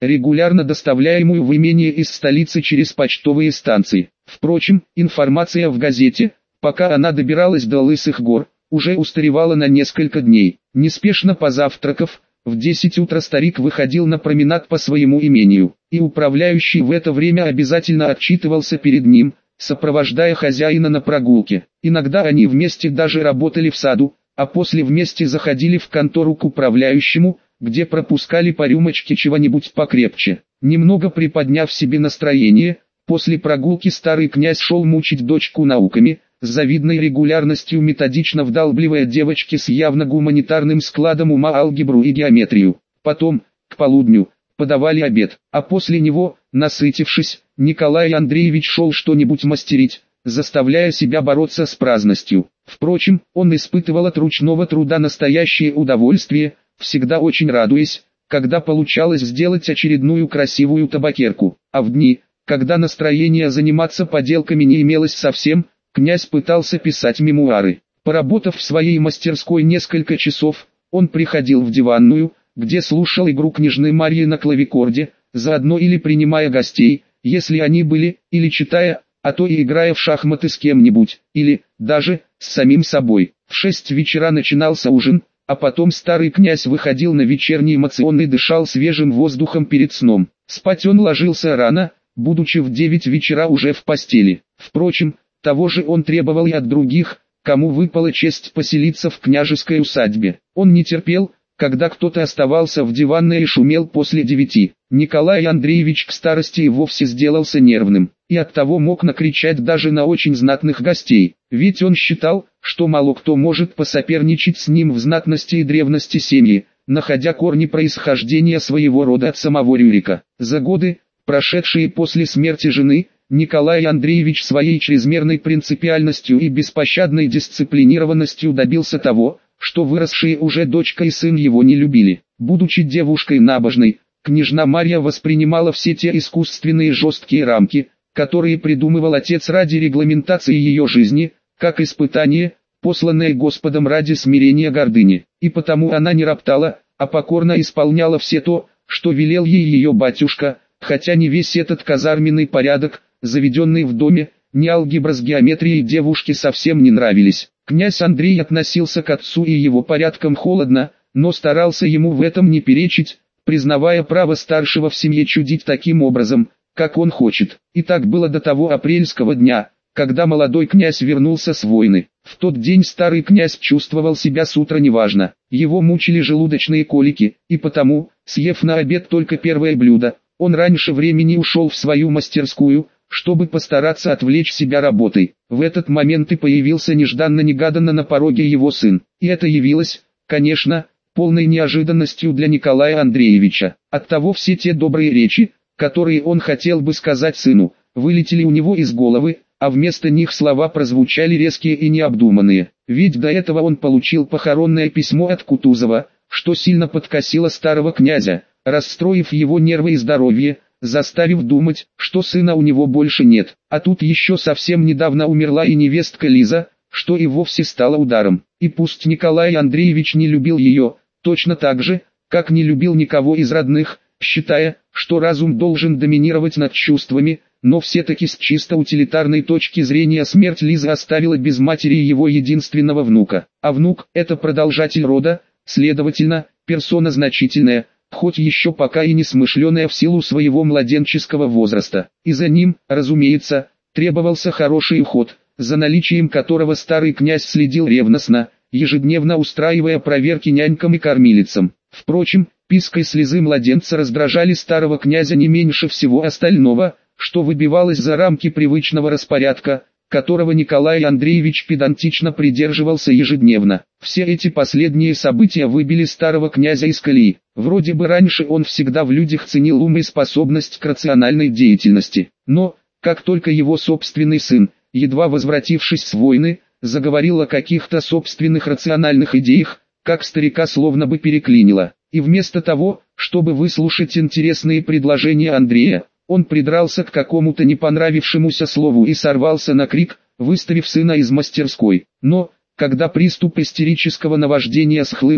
регулярно доставляемую в имение из столицы через почтовые станции. Впрочем, информация в газете, пока она добиралась до Лысых гор, уже устаревала на несколько дней. Неспешно позавтракав, в десять утра старик выходил на променад по своему имению, и управляющий в это время обязательно отчитывался перед ним, сопровождая хозяина на прогулке. Иногда они вместе даже работали в саду, а после вместе заходили в контору к управляющему, где пропускали по рюмочке чего-нибудь покрепче. Немного приподняв себе настроение, после прогулки старый князь шел мучить дочку науками, с завидной регулярностью методично вдалбливая девочке с явно гуманитарным складом ума алгебру и геометрию. Потом, к полудню, подавали обед, а после него, насытившись, Николай Андреевич шел что-нибудь мастерить, заставляя себя бороться с праздностью. Впрочем, он испытывал от ручного труда настоящее удовольствие, всегда очень радуясь, когда получалось сделать очередную красивую табакерку. А в дни, когда настроения заниматься поделками не имелось совсем, князь пытался писать мемуары. Поработав в своей мастерской несколько часов, он приходил в диванную, где слушал игру княжны Марьи на клавикорде, заодно или принимая гостей, если они были, или читая, а то и играя в шахматы с кем-нибудь, или, даже, с самим собой. В шесть вечера начинался ужин, а потом старый князь выходил на вечерний эмоцион и дышал свежим воздухом перед сном. Спать он ложился рано, будучи в девять вечера уже в постели. Впрочем, того же он требовал и от других, кому выпала честь поселиться в княжеской усадьбе. Он не терпел, когда кто-то оставался в диванной и шумел после девяти. Николай Андреевич к старости и вовсе сделался нервным, и оттого мог накричать даже на очень знатных гостей, ведь он считал, что мало кто может посоперничать с ним в знатности и древности семьи, находя корни происхождения своего рода от самого Рюрика. За годы, прошедшие после смерти жены, Николай Андреевич своей чрезмерной принципиальностью и беспощадной дисциплинированностью добился того, что выросшие уже дочка и сын его не любили. Будучи девушкой набожной, княжна Марья воспринимала все те искусственные жесткие рамки, которые придумывал отец ради регламентации ее жизни, как испытание, посланное Господом ради смирения гордыни. И потому она не роптала, а покорно исполняла все то, что велел ей ее батюшка, хотя не весь этот казарменный порядок, заведенный в доме, ни алгебра с геометрией девушке совсем не нравились. Князь Андрей относился к отцу и его порядкам холодно, но старался ему в этом не перечить, признавая право старшего в семье чудить таким образом, как он хочет. И так было до того апрельского дня, когда молодой князь вернулся с войны. В тот день старый князь чувствовал себя с утра неважно. Его мучили желудочные колики, и потому, съев на обед только первое блюдо, он раньше времени ушел в свою мастерскую, чтобы постараться отвлечь себя работой. В этот момент и появился нежданно-негаданно на пороге его сын. И это явилось, конечно, полной неожиданностью для Николая Андреевича. Оттого все те добрые речи, которые он хотел бы сказать сыну, вылетели у него из головы, а вместо них слова прозвучали резкие и необдуманные. Ведь до этого он получил похоронное письмо от Кутузова, что сильно подкосило старого князя, расстроив его нервы и здоровье, заставив думать, что сына у него больше нет. А тут еще совсем недавно умерла и невестка Лиза, что и вовсе стало ударом. И пусть Николай Андреевич не любил ее, точно так же, как не любил никого из родных, считая, что разум должен доминировать над чувствами, но все-таки с чисто утилитарной точки зрения смерть Лизы оставила без матери его единственного внука. А внук – это продолжатель рода, следовательно, персона значительная, хоть еще пока и не смышленая в силу своего младенческого возраста. И за ним, разумеется, требовался хороший уход, за наличием которого старый князь следил ревностно, ежедневно устраивая проверки нянькам и кормилицам. Впрочем, писк и слезы младенца раздражали старого князя не меньше всего остального, что выбивалось за рамки привычного распорядка, которого Николай Андреевич педантично придерживался ежедневно. Все эти последние события выбили старого князя из колеи. Вроде бы раньше он всегда в людях ценил ум и способность к рациональной деятельности. Но, как только его собственный сын, едва возвратившись с войны, заговорил о каких-то собственных рациональных идеях, как старика словно бы переклинило. И вместо того, чтобы выслушать интересные предложения Андрея, он придрался к какому-то не понравившемуся слову и сорвался на крик, выставив сына из мастерской. Но, когда приступ истерического наваждения схлынул,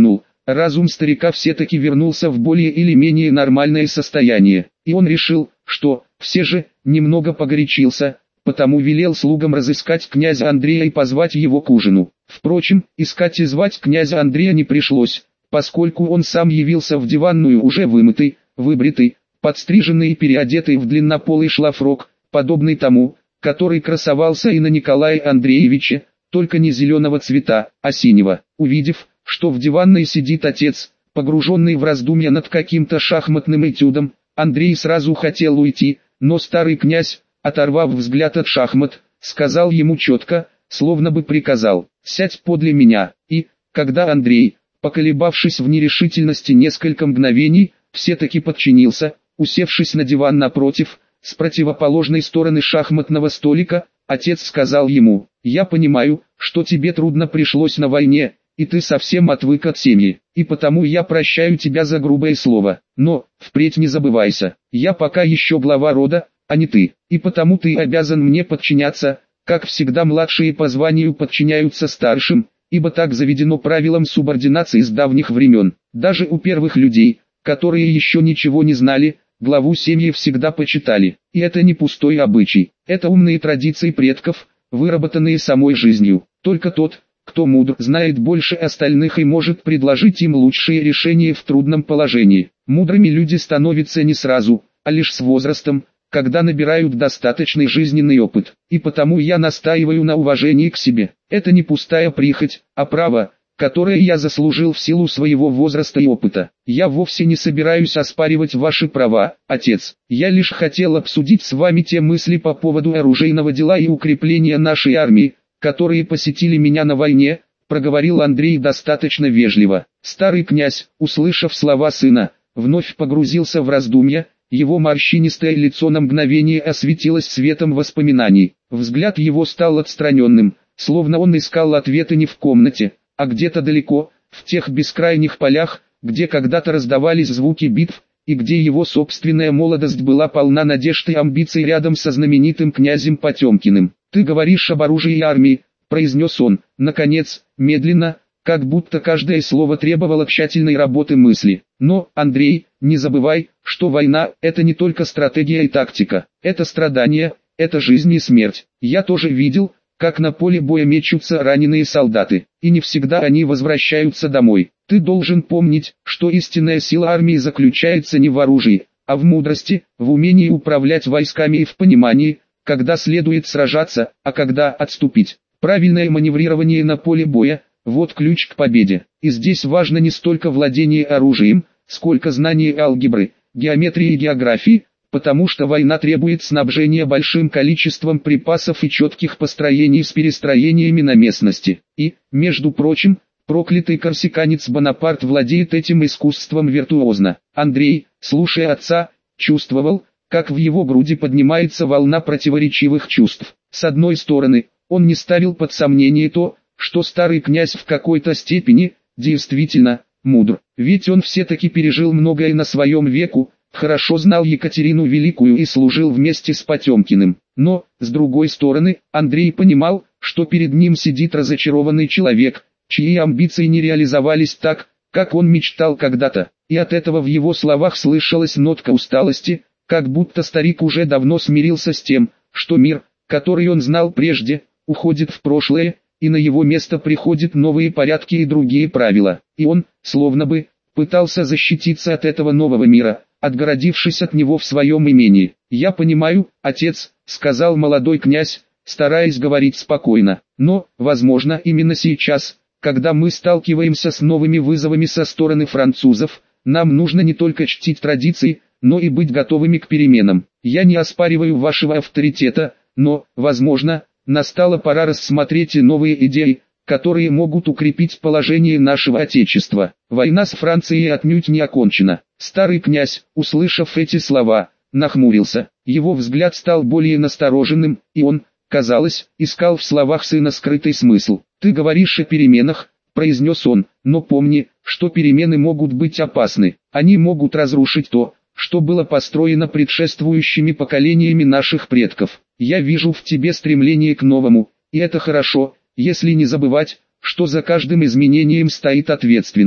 разум старика все-таки вернулся в более или менее нормальное состояние, и он решил, что, все же, немного погорячился, потому велел слугам разыскать князя Андрея и позвать его к ужину. Впрочем, искать и звать князя Андрея не пришлось, поскольку он сам явился в диванную уже вымытый, выбритый, подстриженный и переодетый в длиннополый шлафрок, подобный тому, который красовался и на Николае Андреевиче, только не зеленого цвета, а синего. Увидев, что в диванной сидит отец, погруженный в раздумья над каким-то шахматным этюдом, Андрей сразу хотел уйти, но старый князь, оторвав взгляд от шахмат, сказал ему четко, словно бы приказал: «Сядь подле меня». И, когда Андрей, поколебавшись в нерешительности несколько мгновений, все-таки подчинился, усевшись на диван напротив, с противоположной стороны шахматного столика, отец сказал ему: «Я понимаю, что тебе трудно пришлось на войне, и ты совсем отвык от семьи, и потому я прощаю тебя за грубое слово, но, впредь не забывайся, я пока еще глава рода, а не ты, и потому ты обязан мне подчиняться, как всегда младшие по званию подчиняются старшим, ибо так заведено правилом субординации с давних времен. Даже у первых людей, которые еще ничего не знали, главу семьи всегда почитали, и это не пустой обычай, это умные традиции предков, выработанные самой жизнью. Только тот, кто мудр, знает больше остальных и может предложить им лучшие решения в трудном положении. Мудрыми люди становятся не сразу, а лишь с возрастом, когда набирают достаточный жизненный опыт. И потому я настаиваю на уважении к себе. Это не пустая прихоть, а право, которое я заслужил в силу своего возраста и опыта. Я вовсе не собираюсь оспаривать ваши права, отец. Я лишь хотел обсудить с вами те мысли по поводу оружейного дела и укрепления нашей армии, которые посетили меня на войне, проговорил Андрей достаточно вежливо. Старый князь, услышав слова сына, вновь погрузился в раздумья. Его морщинистое лицо на мгновение осветилось светом воспоминаний. Взгляд его стал отстраненным, словно он искал ответы не в комнате, а где-то далеко, в тех бескрайних полях, где когда-то раздавались звуки битв, и где его собственная молодость была полна надежд и амбиций рядом со знаменитым князем Потемкиным. «Ты говоришь об оружии и армии», — произнес он, наконец, медленно, как будто каждое слово требовало тщательной работы мысли. «Но, Андрей, не забывай, что война – это не только стратегия и тактика, это страдания, это жизнь и смерть. Я тоже видел, как на поле боя мечутся раненые солдаты, и не всегда они возвращаются домой. Ты должен помнить, что истинная сила армии заключается не в оружии, а в мудрости, в умении управлять войсками и в понимании, когда следует сражаться, а когда отступить. Правильное маневрирование на поле боя – вот ключ к победе. И здесь важно не столько владение оружием, сколько знание алгебры, геометрии и географии, потому что война требует снабжения большим количеством припасов и четких построений с перестроениями на местности. И, между прочим, проклятый корсиканец Бонапарт владеет этим искусством виртуозно. Андрей, слушая отца, чувствовал, как в его груди поднимается волна противоречивых чувств. С одной стороны, он не ставил под сомнение то, что старый князь в какой-то степени, действительно, мудр. Ведь он все-таки пережил многое на своем веку, хорошо знал Екатерину Великую и служил вместе с Потемкиным. Но, с другой стороны, Андрей понимал, что перед ним сидит разочарованный человек, чьи амбиции не реализовались так, как он мечтал когда-то. И от этого в его словах слышалась нотка усталости, как будто старик уже давно смирился с тем, что мир, который он знал прежде, уходит в прошлое, и на его место приходят новые порядки и другие правила. И он, словно бы, пытался защититься от этого нового мира, отгородившись от него в своем имении. «Я понимаю, отец», — сказал молодой князь, стараясь говорить спокойно. «Но, возможно, именно сейчас, когда мы сталкиваемся с новыми вызовами со стороны французов, нам нужно не только чтить традиции, но и быть готовыми к переменам. Я не оспариваю вашего авторитета, но, возможно, настала пора рассмотреть и новые идеи, которые могут укрепить положение нашего Отечества. Война с Францией отнюдь не окончена». Старый князь, услышав эти слова, нахмурился. Его взгляд стал более настороженным, и он, казалось, искал в словах сына скрытый смысл. «Ты говоришь о переменах», — произнес он, — «но помни, что перемены могут быть опасны. Они могут разрушить то, что было построено предшествующими поколениями наших предков. Я вижу в тебе стремление к новому, и это хорошо, если не забывать, что за каждым изменением стоит ответственность.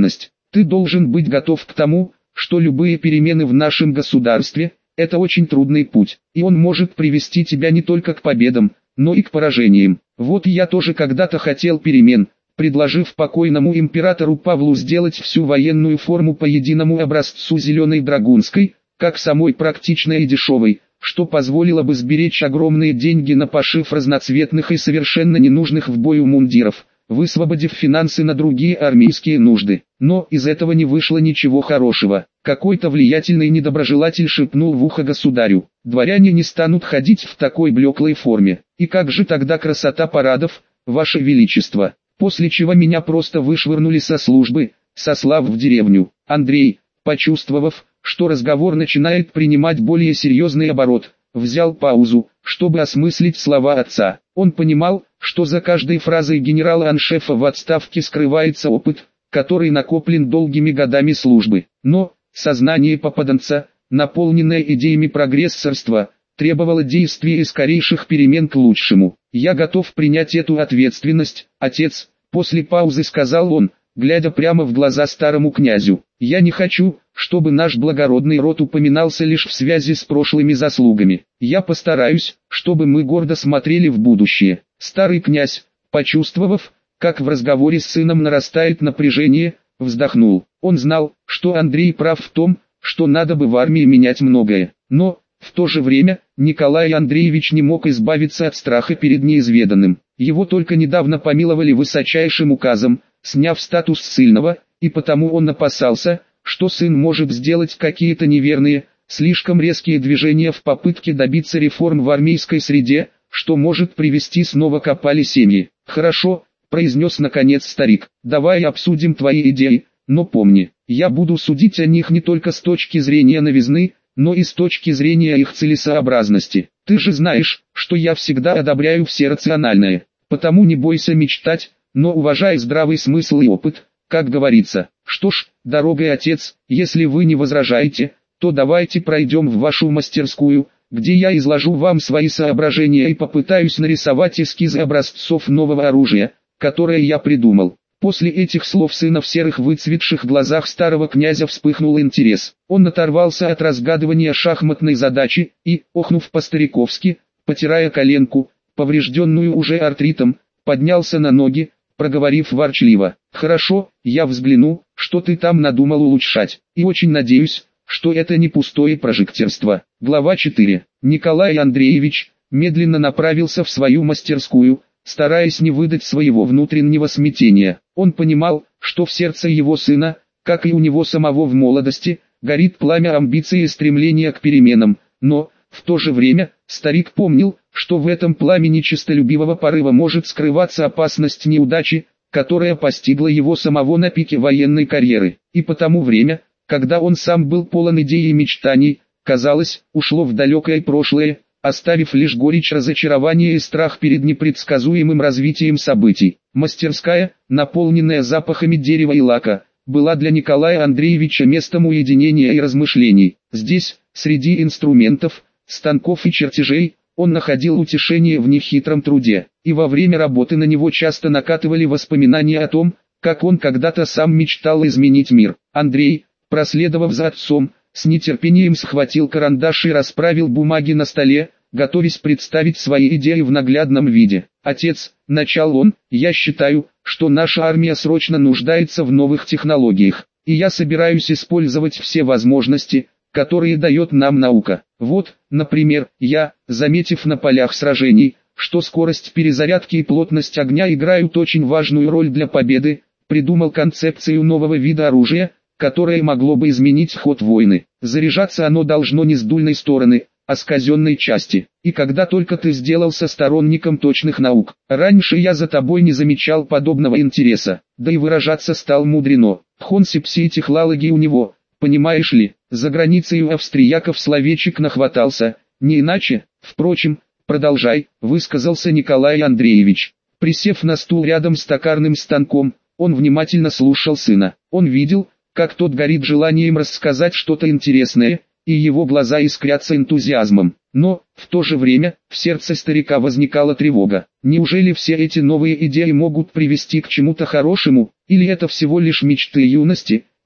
Ты должен быть готов к тому, что любые перемены в нашем государстве – это очень трудный путь, и он может привести тебя не только к победам, но и к поражениям. Вот я тоже когда-то хотел перемен, предложив покойному императору Павлу сделать всю военную форму по единому образцу зеленой драгунской, как самой практичной и дешевой, что позволило бы сберечь огромные деньги на пошив разноцветных и совершенно ненужных в бою мундиров, высвободив финансы на другие армейские нужды. Но из этого не вышло ничего хорошего. Какой-то влиятельный недоброжелатель шепнул в ухо государю: «Дворяне не станут ходить в такой блеклой форме. И как же тогда красота парадов, ваше величество?» После чего меня просто вышвырнули со службы, сослав в деревню. Андрей, почувствовав, что разговор начинает принимать более серьезный оборот, взял паузу, чтобы осмыслить слова отца. Он понимал, что за каждой фразой генерала-аншефа в отставке скрывается опыт, который накоплен долгими годами службы. Но сознание попаданца, наполненное идеями прогрессорства, требовало действия и скорейших перемен к лучшему. «Я готов принять эту ответственность, отец», — после паузы сказал он, глядя прямо в глаза старому князю. «Я не хочу, чтобы наш благородный род упоминался лишь в связи с прошлыми заслугами. Я постараюсь, чтобы мы гордо смотрели в будущее». Старый князь, почувствовав, как в разговоре с сыном нарастает напряжение, вздохнул. Он знал, что Андрей прав в том, что надо бы в армии менять многое. Но, в то же время, Николай Андреевич не мог избавиться от страха перед неизведанным. Его только недавно помиловали высочайшим указом, сняв статус ссыльного, и потому он опасался, что сын может сделать какие-то неверные, слишком резкие движения в попытке добиться реформ в армейской среде, что может привести снова к опале семьи. «Хорошо», — произнес наконец старик, — «давай обсудим твои идеи, но помни, я буду судить о них не только с точки зрения новизны, но и с точки зрения их целесообразности. Ты же знаешь, что я всегда одобряю все рациональное, потому не бойся мечтать, но уважай здравый смысл и опыт, как говорится. Что ж, дорогой отец, если вы не возражаете, то давайте пройдем в вашу мастерскую, где я изложу вам свои соображения и попытаюсь нарисовать эскизы образцов нового оружия, которое я придумал». После этих слов сына в серых выцветших глазах старого князя вспыхнул интерес. Он оторвался от разгадывания шахматной задачи и, охнув по-стариковски, потирая коленку, поврежденную уже артритом, поднялся на ноги, проговорив ворчливо: «Хорошо, я взгляну, что ты там надумал улучшать, и очень надеюсь, что это не пустое прожектерство». Глава четыре. Николай Андреевич медленно направился в свою мастерскую, стараясь не выдать своего внутреннего смятения. Он понимал, что в сердце его сына, как и у него самого в молодости, горит пламя амбиций и стремления к переменам, но, в то же время, старик помнил, что в этом пламени честолюбивого порыва может скрываться опасность неудачи, которая постигла его самого на пике военной карьеры. И потому время, когда он сам был полон идей и мечтаний, казалось, ушло в далекое прошлое, оставив лишь горечь разочарования и страх перед непредсказуемым развитием событий. Мастерская, наполненная запахами дерева и лака, была для Николая Андреевича местом уединения и размышлений. Здесь, среди инструментов, станков и чертежей, он находил утешение в нехитром труде, и во время работы на него часто накатывали воспоминания о том, как он когда-то сам мечтал изменить мир. Андрей, проследовав за отцом, с нетерпением схватил карандаш и расправил бумаги на столе, готовясь представить свои идеи в наглядном виде. «Отец», — начал он, — «я считаю, что наша армия срочно нуждается в новых технологиях, и я собираюсь использовать все возможности, которые дает нам наука. Вот, например, я, заметив на полях сражений, что скорость перезарядки и плотность огня играют очень важную роль для победы, придумал концепцию нового вида оружия, которое могло бы изменить ход войны. Заряжаться оно должно не с дульной стороны, а с казенной части. И когда только ты сделался сторонником точных наук, раньше я за тобой не замечал подобного интереса, да и выражаться стал мудрено. Хонсепси и технологии у него, понимаешь ли, за границей у австрияков словечек нахватался, не иначе. Впрочем, продолжай, высказался Николай Андреевич. Присев на стул рядом с токарным станком, он внимательно слушал сына. Он видел, как тот горит желанием рассказать что-то интересное, и его глаза искрятся энтузиазмом. Но, в то же время, в сердце старика возникала тревога. Неужели все эти новые идеи могут привести к чему-то хорошему, или это всего лишь мечты юности,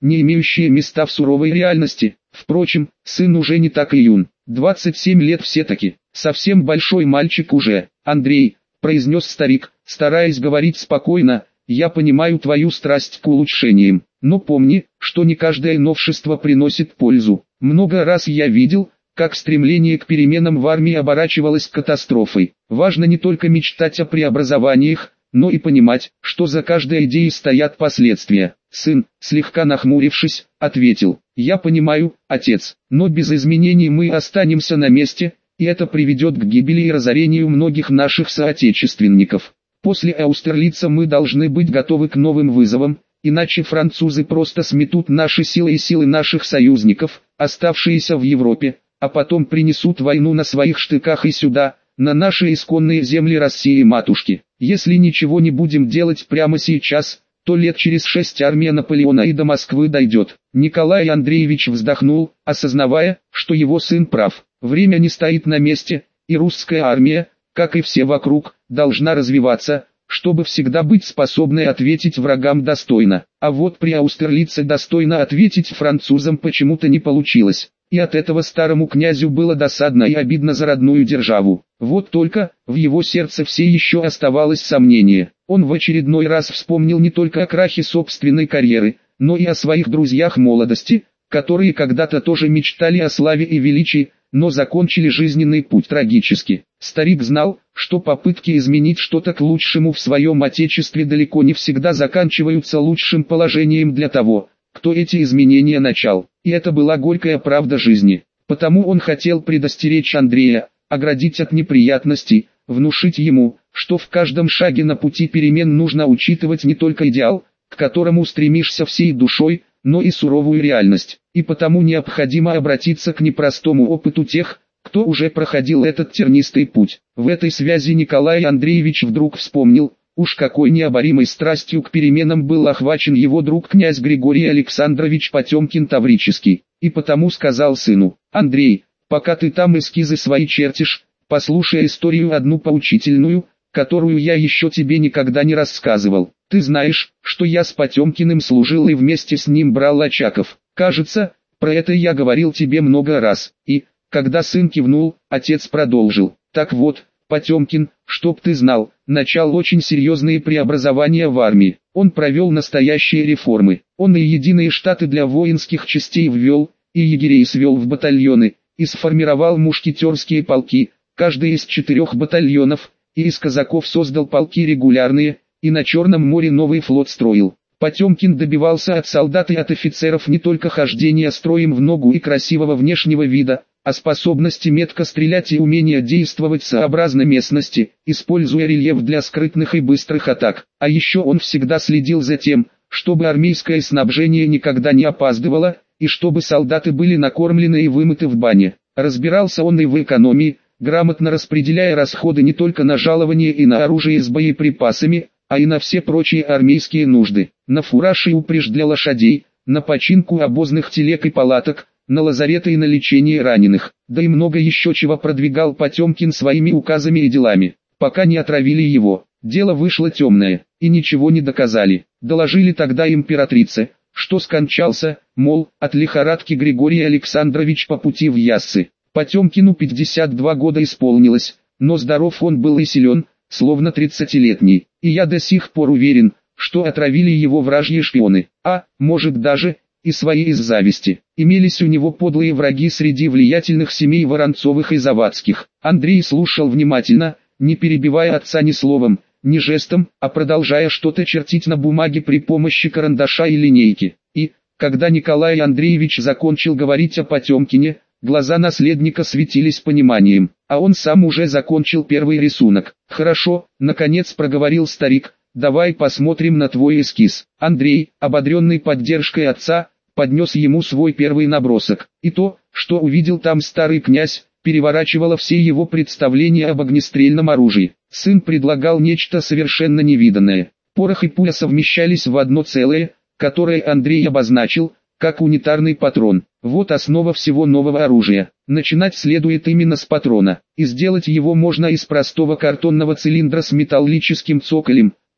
не имеющие места в суровой реальности. Впрочем, сын уже не так и юн. двадцать семь лет все-таки. Совсем большой мальчик уже. Андрей, произнес старик, стараясь говорить спокойно, я понимаю твою страсть к улучшениям. Но помни, что не каждое новшество приносит пользу. Много раз я видел, как стремление к переменам в армии оборачивалось катастрофой. Важно не только мечтать о преобразованиях, но и понимать, что за каждой идеей стоят последствия. Сын, слегка нахмурившись, ответил: «Я понимаю, отец, но без изменений мы останемся на месте, и это приведет к гибели и разорению многих наших соотечественников. После Аустерлица мы должны быть готовы к новым вызовам, иначе французы просто сметут наши силы и силы наших союзников, оставшиеся в Европе, а потом принесут войну на своих штыках и сюда, на наши исконные земли России-матушки. Если ничего не будем делать прямо сейчас, то лет через шесть армия Наполеона и до Москвы дойдет». Николай Андреевич вздохнул, осознавая, что его сын прав. Время не стоит на месте, и русская армия, как и все вокруг, должна развиваться, чтобы всегда быть способной ответить врагам достойно. А вот при Аустерлице достойно ответить французам почему-то не получилось. И от этого старому князю было досадно и обидно за родную державу. Вот только, в его сердце все еще оставалось сомнение. Он в очередной раз вспомнил не только о крахе собственной карьеры, но и о своих друзьях молодости, которые когда-то тоже мечтали о славе и величии, но закончили жизненный путь трагически. Старик знал, что попытки изменить что-то к лучшему в своем отечестве далеко не всегда заканчиваются лучшим положением для того, кто эти изменения начал. И это была горькая правда жизни. Потому он хотел предостеречь Андрея, оградить от неприятностей, внушить ему, что в каждом шаге на пути перемен нужно учитывать не только идеал, к которому стремишься всей душой, но и суровую реальность. И потому необходимо обратиться к непростому опыту тех, кто уже проходил этот тернистый путь. В этой связи Николай Андреевич вдруг вспомнил, уж какой необоримой страстью к переменам был охвачен его друг князь Григорий Александрович Потемкин-Таврический, и потому сказал сыну: «Андрей, пока ты там эскизы свои чертишь, послушай историю одну поучительную, которую я еще тебе никогда не рассказывал. Ты знаешь, что я с Потемкиным служил и вместе с ним брал очаков. Кажется, про это я говорил тебе много раз». И, когда сын кивнул, отец продолжил: «Так вот, Потемкин, чтоб ты знал, начал очень серьезные преобразования в армии. Он провел настоящие реформы. Он и единые штаты для воинских частей ввел, и егерей свел в батальоны, и сформировал мушкетерские полки, каждый из четырех батальонов, и из казаков создал полки регулярные, и на Черном море новый флот строил. Потемкин добивался от солдат и от офицеров не только хождения строем в ногу и красивого внешнего вида, а способности метко стрелять и умения действовать сообразно местности, используя рельеф для скрытных и быстрых атак. А еще он всегда следил за тем, чтобы армейское снабжение никогда не опаздывало, и чтобы солдаты были накормлены и вымыты в бане. Разбирался он и в экономии, грамотно распределяя расходы не только на жалование и на оружие с боеприпасами, а и на все прочие армейские нужды, на фураж и упряжь для лошадей, на починку обозных телег и палаток, на лазареты и на лечение раненых, да и много еще чего продвигал Потемкин своими указами и делами, пока не отравили его. Дело вышло темное, и ничего не доказали. Доложили тогда императрице, что скончался, мол, от лихорадки Григорий Александрович по пути в Яссы. Потемкину пятьдесят два года исполнилось, но здоров он был и силен, словно тридцатилетний, и я до сих пор уверен, что отравили его вражьи шпионы, а, может даже, и свои из зависти. Имелись у него подлые враги среди влиятельных семей Воронцовых и Завадских. Андрей слушал внимательно, не перебивая отца ни словом, ни жестом, а продолжая что-то чертить на бумаге при помощи карандаша и линейки. И, когда Николай Андреевич закончил говорить о Потемкине, глаза наследника светились пониманием, а он сам уже закончил первый рисунок. «Хорошо», — наконец проговорил старик, — «давай посмотрим на твой эскиз». Андрей, ободренный поддержкой отца, поднес ему свой первый набросок. И то, что увидел там старый князь, переворачивало все его представления об огнестрельном оружии. Сын предлагал нечто совершенно невиданное. Порох и пуля совмещались в одно целое, которое Андрей обозначил как унитарный патрон. Вот основа всего нового оружия. Начинать следует именно с патрона, и сделать его можно из простого картонного цилиндра с металлическим цоколем,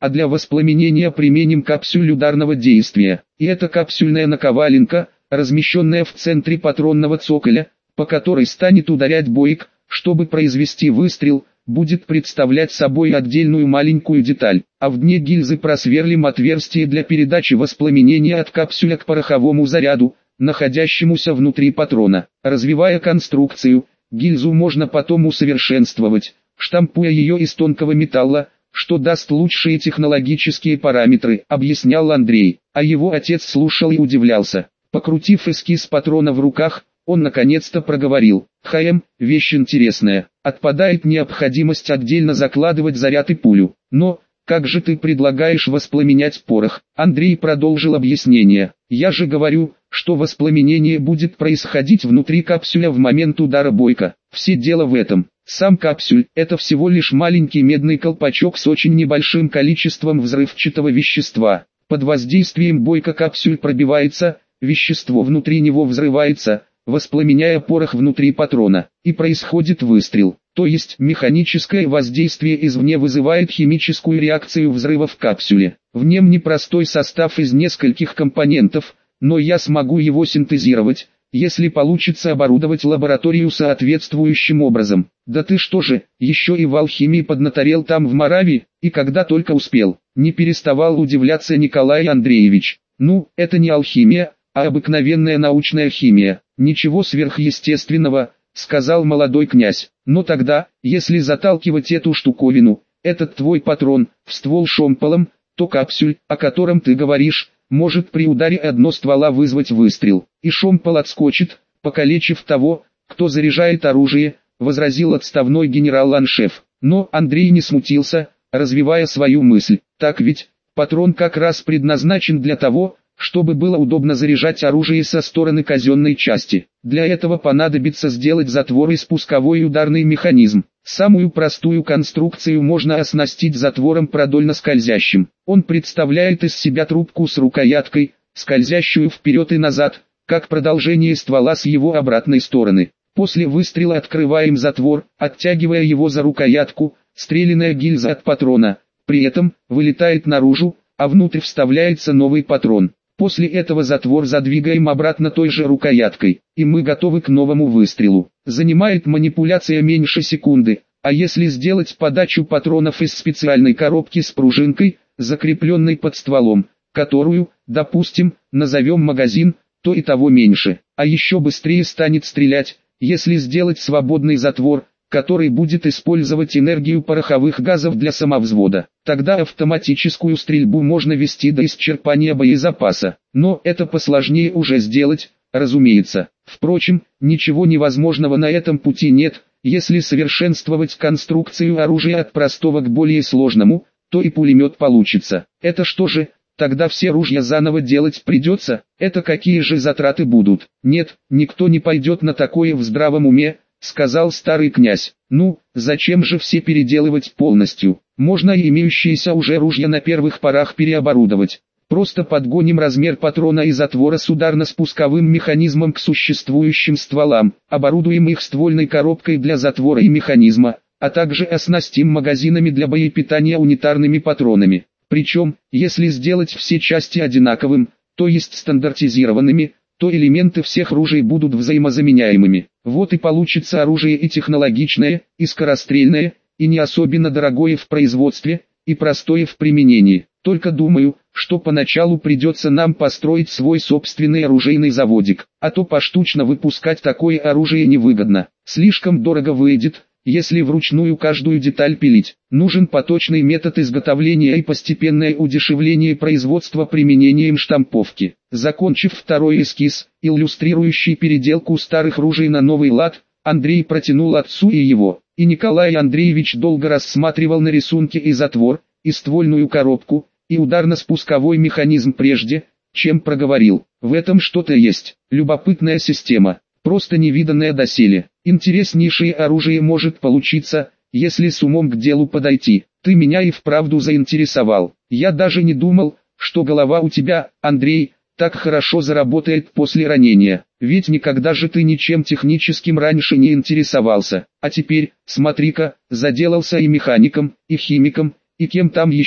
а для воспламенения применим капсюль ударного действия. И это капсюльная наковаленка, размещенная в центре патронного цоколя, по которой станет ударять боек, чтобы произвести выстрел, будет представлять собой отдельную маленькую деталь, а в дне гильзы просверлим отверстие для передачи воспламенения от капсюля к пороховому заряду, находящемуся внутри патрона. Развивая конструкцию, гильзу можно потом усовершенствовать, штампуя ее из тонкого металла, что даст лучшие технологические параметры, объяснял Андрей, а его отец слушал и удивлялся. Покрутив эскиз патрона в руках, он наконец-то проговорил: «ХМ, вещь интересная, отпадает необходимость отдельно закладывать заряд и пулю. Но, как же ты предлагаешь воспламенять порох?» Андрей продолжил объяснение. «Я же говорю, что воспламенение будет происходить внутри капсюля в момент удара бойка. Все дело в этом. Сам капсюль – это всего лишь маленький медный колпачок с очень небольшим количеством взрывчатого вещества. Под воздействием бойка капсюль пробивается, вещество внутри него взрывается, воспламеняя порох внутри патрона, и происходит выстрел. То есть механическое воздействие извне вызывает химическую реакцию взрыва в капсюле. В нем непростой состав из нескольких компонентов, но я смогу его синтезировать, если получится оборудовать лабораторию соответствующим образом. Да ты что же, еще и в алхимии поднаторел там в Моравии, и когда только успел, не переставал удивляться Николай Андреевич. Ну, это не алхимия, а обыкновенная научная химия, ничего сверхъестественного, сказал молодой князь. Но тогда, если заталкивать эту штуковину, этот твой патрон, в ствол шомполом, то капсюль, о котором ты говоришь, может при ударе одно ствола вызвать выстрел, и шомпол отскочит, покалечив того, кто заряжает оружие, возразил отставной генерал-аншеф. Но Андрей не смутился, развивая свою мысль. Так ведь, патрон как раз предназначен для того, чтобы было удобно заряжать оружие со стороны казенной части. Для этого понадобится сделать затвор и спусковой и ударный механизм. Самую простую конструкцию можно оснастить затвором продольно-скользящим. Он представляет из себя трубку с рукояткой, скользящую вперед и назад, как продолжение ствола с его обратной стороны. После выстрела открываем затвор, оттягивая его за рукоятку, стрелянная гильза от патрона, при этом вылетает наружу, а внутрь вставляется новый патрон. После этого затвор задвигаем обратно той же рукояткой, и мы готовы к новому выстрелу. Занимает манипуляция меньше секунды, а если сделать подачу патронов из специальной коробки с пружинкой, закрепленной под стволом, которую, допустим, назовем магазин, то и того меньше. А еще быстрее станет стрелять, если сделать свободный затвор, который будет использовать энергию пороховых газов для самовзвода. Тогда автоматическую стрельбу можно вести до исчерпания боезапаса. Но это посложнее уже сделать, разумеется. Впрочем, ничего невозможного на этом пути нет. Если совершенствовать конструкцию оружия от простого к более сложному, то и пулемет получится. Это что же, тогда все ружья заново делать придется? Это какие же затраты будут? Нет, никто не пойдет на такое в здравом уме, сказал старый князь. Ну, зачем же все переделывать полностью? Можно и имеющиеся уже ружья на первых порах переоборудовать. Просто подгоним размер патрона и затвора с ударно-спусковым механизмом к существующим стволам, оборудуем их ствольной коробкой для затвора и механизма, а также оснастим магазинами для боепитания унитарными патронами. Причем, если сделать все части одинаковым, то есть стандартизированными, то элементы всех ружей будут взаимозаменяемыми. Вот и получится оружие и технологичное, и скорострельное, и не особенно дорогое в производстве, и простое в применении. Только думаю, что поначалу придется нам построить свой собственный оружейный заводик, а то поштучно выпускать такое оружие невыгодно. Слишком дорого выйдет, если вручную каждую деталь пилить. Нужен поточный метод изготовления и постепенное удешевление производства применением штамповки. Закончив второй эскиз, иллюстрирующий переделку старых ружей на новый лад, Андрей протянул отцу и его, и Николай Андреевич долго рассматривал на рисунке и затвор, и ствольную коробку, и ударно-спусковой механизм прежде, чем проговорил. В этом что-то есть, любопытная система, просто невиданная доселе. Интереснейшее оружие может получиться, если с умом к делу подойти. Ты меня и вправду заинтересовал. Я даже не думал, что голова у тебя, Андрей, так хорошо заработает после ранения. Ведь никогда же ты ничем техническим раньше не интересовался. А теперь, смотри-ка, заделался и механиком, и химиком, и кем там еще.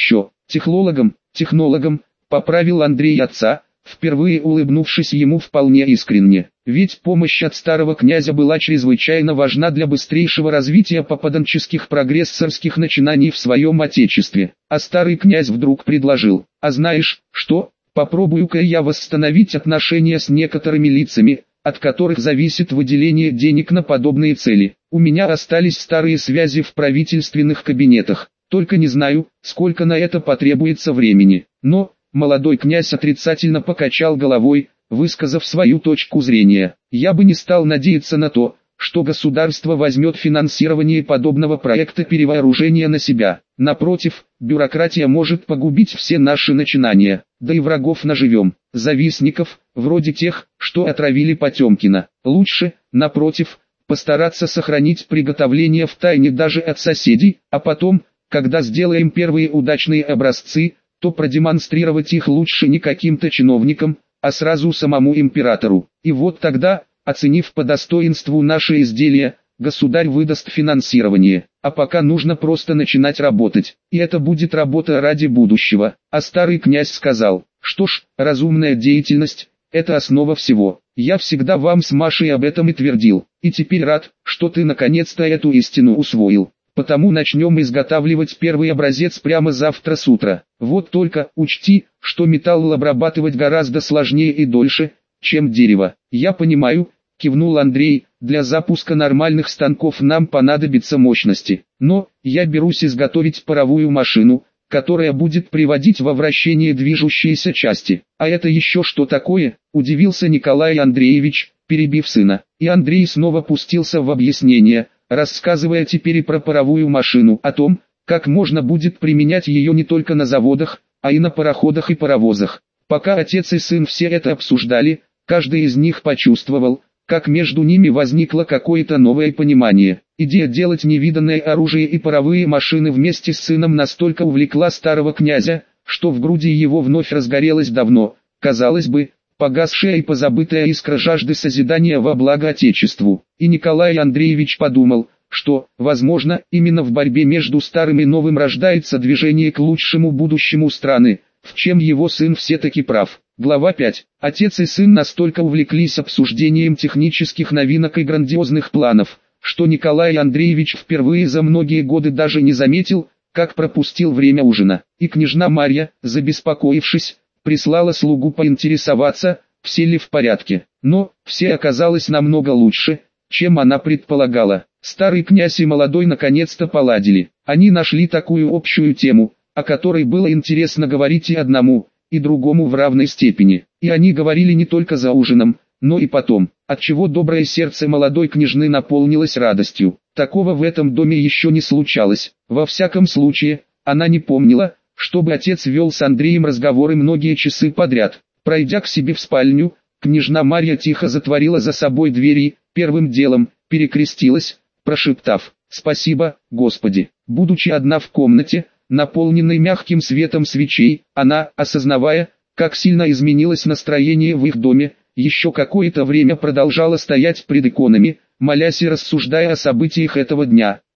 Технологом, технологом, поправил Андрей отца, впервые улыбнувшись ему вполне искренне. Ведь помощь от старого князя была чрезвычайно важна для быстрейшего развития попаданческих прогрессорских начинаний в своем отечестве. А старый князь вдруг предложил: «А знаешь, что, попробую-ка я восстановить отношения с некоторыми лицами, от которых зависит выделение денег на подобные цели. У меня остались старые связи в правительственных кабинетах, только не знаю, сколько на это потребуется времени». Но молодой князь отрицательно покачал головой, высказав свою точку зрения. «Я бы не стал надеяться на то, что государство возьмет финансирование подобного проекта перевооружения на себя. Напротив, бюрократия может погубить все наши начинания, да и врагов наживем, завистников, вроде тех, что отравили Потемкина. Лучше, напротив, постараться сохранить приготовление в тайне даже от соседей, а потом, когда сделаем первые удачные образцы, то продемонстрировать их лучше не каким-то чиновникам, а сразу самому императору. И вот тогда, оценив по достоинству наши изделия, государь выдаст финансирование. А пока нужно просто начинать работать. И это будет работа ради будущего». А старый князь сказал: «Что ж, разумная деятельность – это основа всего. Я всегда вам с Машей об этом и твердил. И теперь рад, что ты наконец-то эту истину усвоил. Потому начнем изготавливать первый образец прямо завтра с утра. Вот только учти, что металл обрабатывать гораздо сложнее и дольше, чем дерево». «Я понимаю», — кивнул Андрей, — «для запуска нормальных станков нам понадобится мощности. Но я берусь изготовить паровую машину, которая будет приводить во вращение движущиеся части». «А это еще что такое?» — удивился Николай Андреевич, перебив сына. И Андрей снова пустился в объяснение, рассказывая теперь и про паровую машину, о том, как можно будет применять ее не только на заводах, а и на пароходах и паровозах. Пока отец и сын все это обсуждали, каждый из них почувствовал, как между ними возникло какое-то новое понимание. Идея делать невиданное оружие и паровые машины вместе с сыном настолько увлекла старого князя, что в груди его вновь разгорелась давно, казалось бы, погасшая и позабытая искра жажды созидания во благо Отечеству. И Николай Андреевич подумал, что, возможно, именно в борьбе между старым и новым рождается движение к лучшему будущему страны, в чем его сын все-таки прав. Глава пять. Отец и сын настолько увлеклись обсуждением технических новинок и грандиозных планов, что Николай Андреевич впервые за многие годы даже не заметил, как пропустил время ужина. И княжна Марья, забеспокоившись, прислала слугу поинтересоваться, все ли в порядке. Но все оказалось намного лучше, чем она предполагала. Старый князь и молодой наконец-то поладили. Они нашли такую общую тему, о которой было интересно говорить и одному, и другому в равной степени. И они говорили не только за ужином, но и потом, отчего доброе сердце молодой княжны наполнилось радостью. Такого в этом доме еще не случалось. Во всяком случае, она не помнила, чтобы отец вел с Андреем разговоры многие часы подряд. Пройдя к себе в спальню, княжна Марья тихо затворила за собой дверь и, первым делом, перекрестилась, прошептав: «Спасибо, Господи». Будучи одна в комнате, наполненной мягким светом свечей, она, осознавая, как сильно изменилось настроение в их доме, еще какое-то время продолжала стоять пред иконами, молясь и рассуждая о событиях этого дня.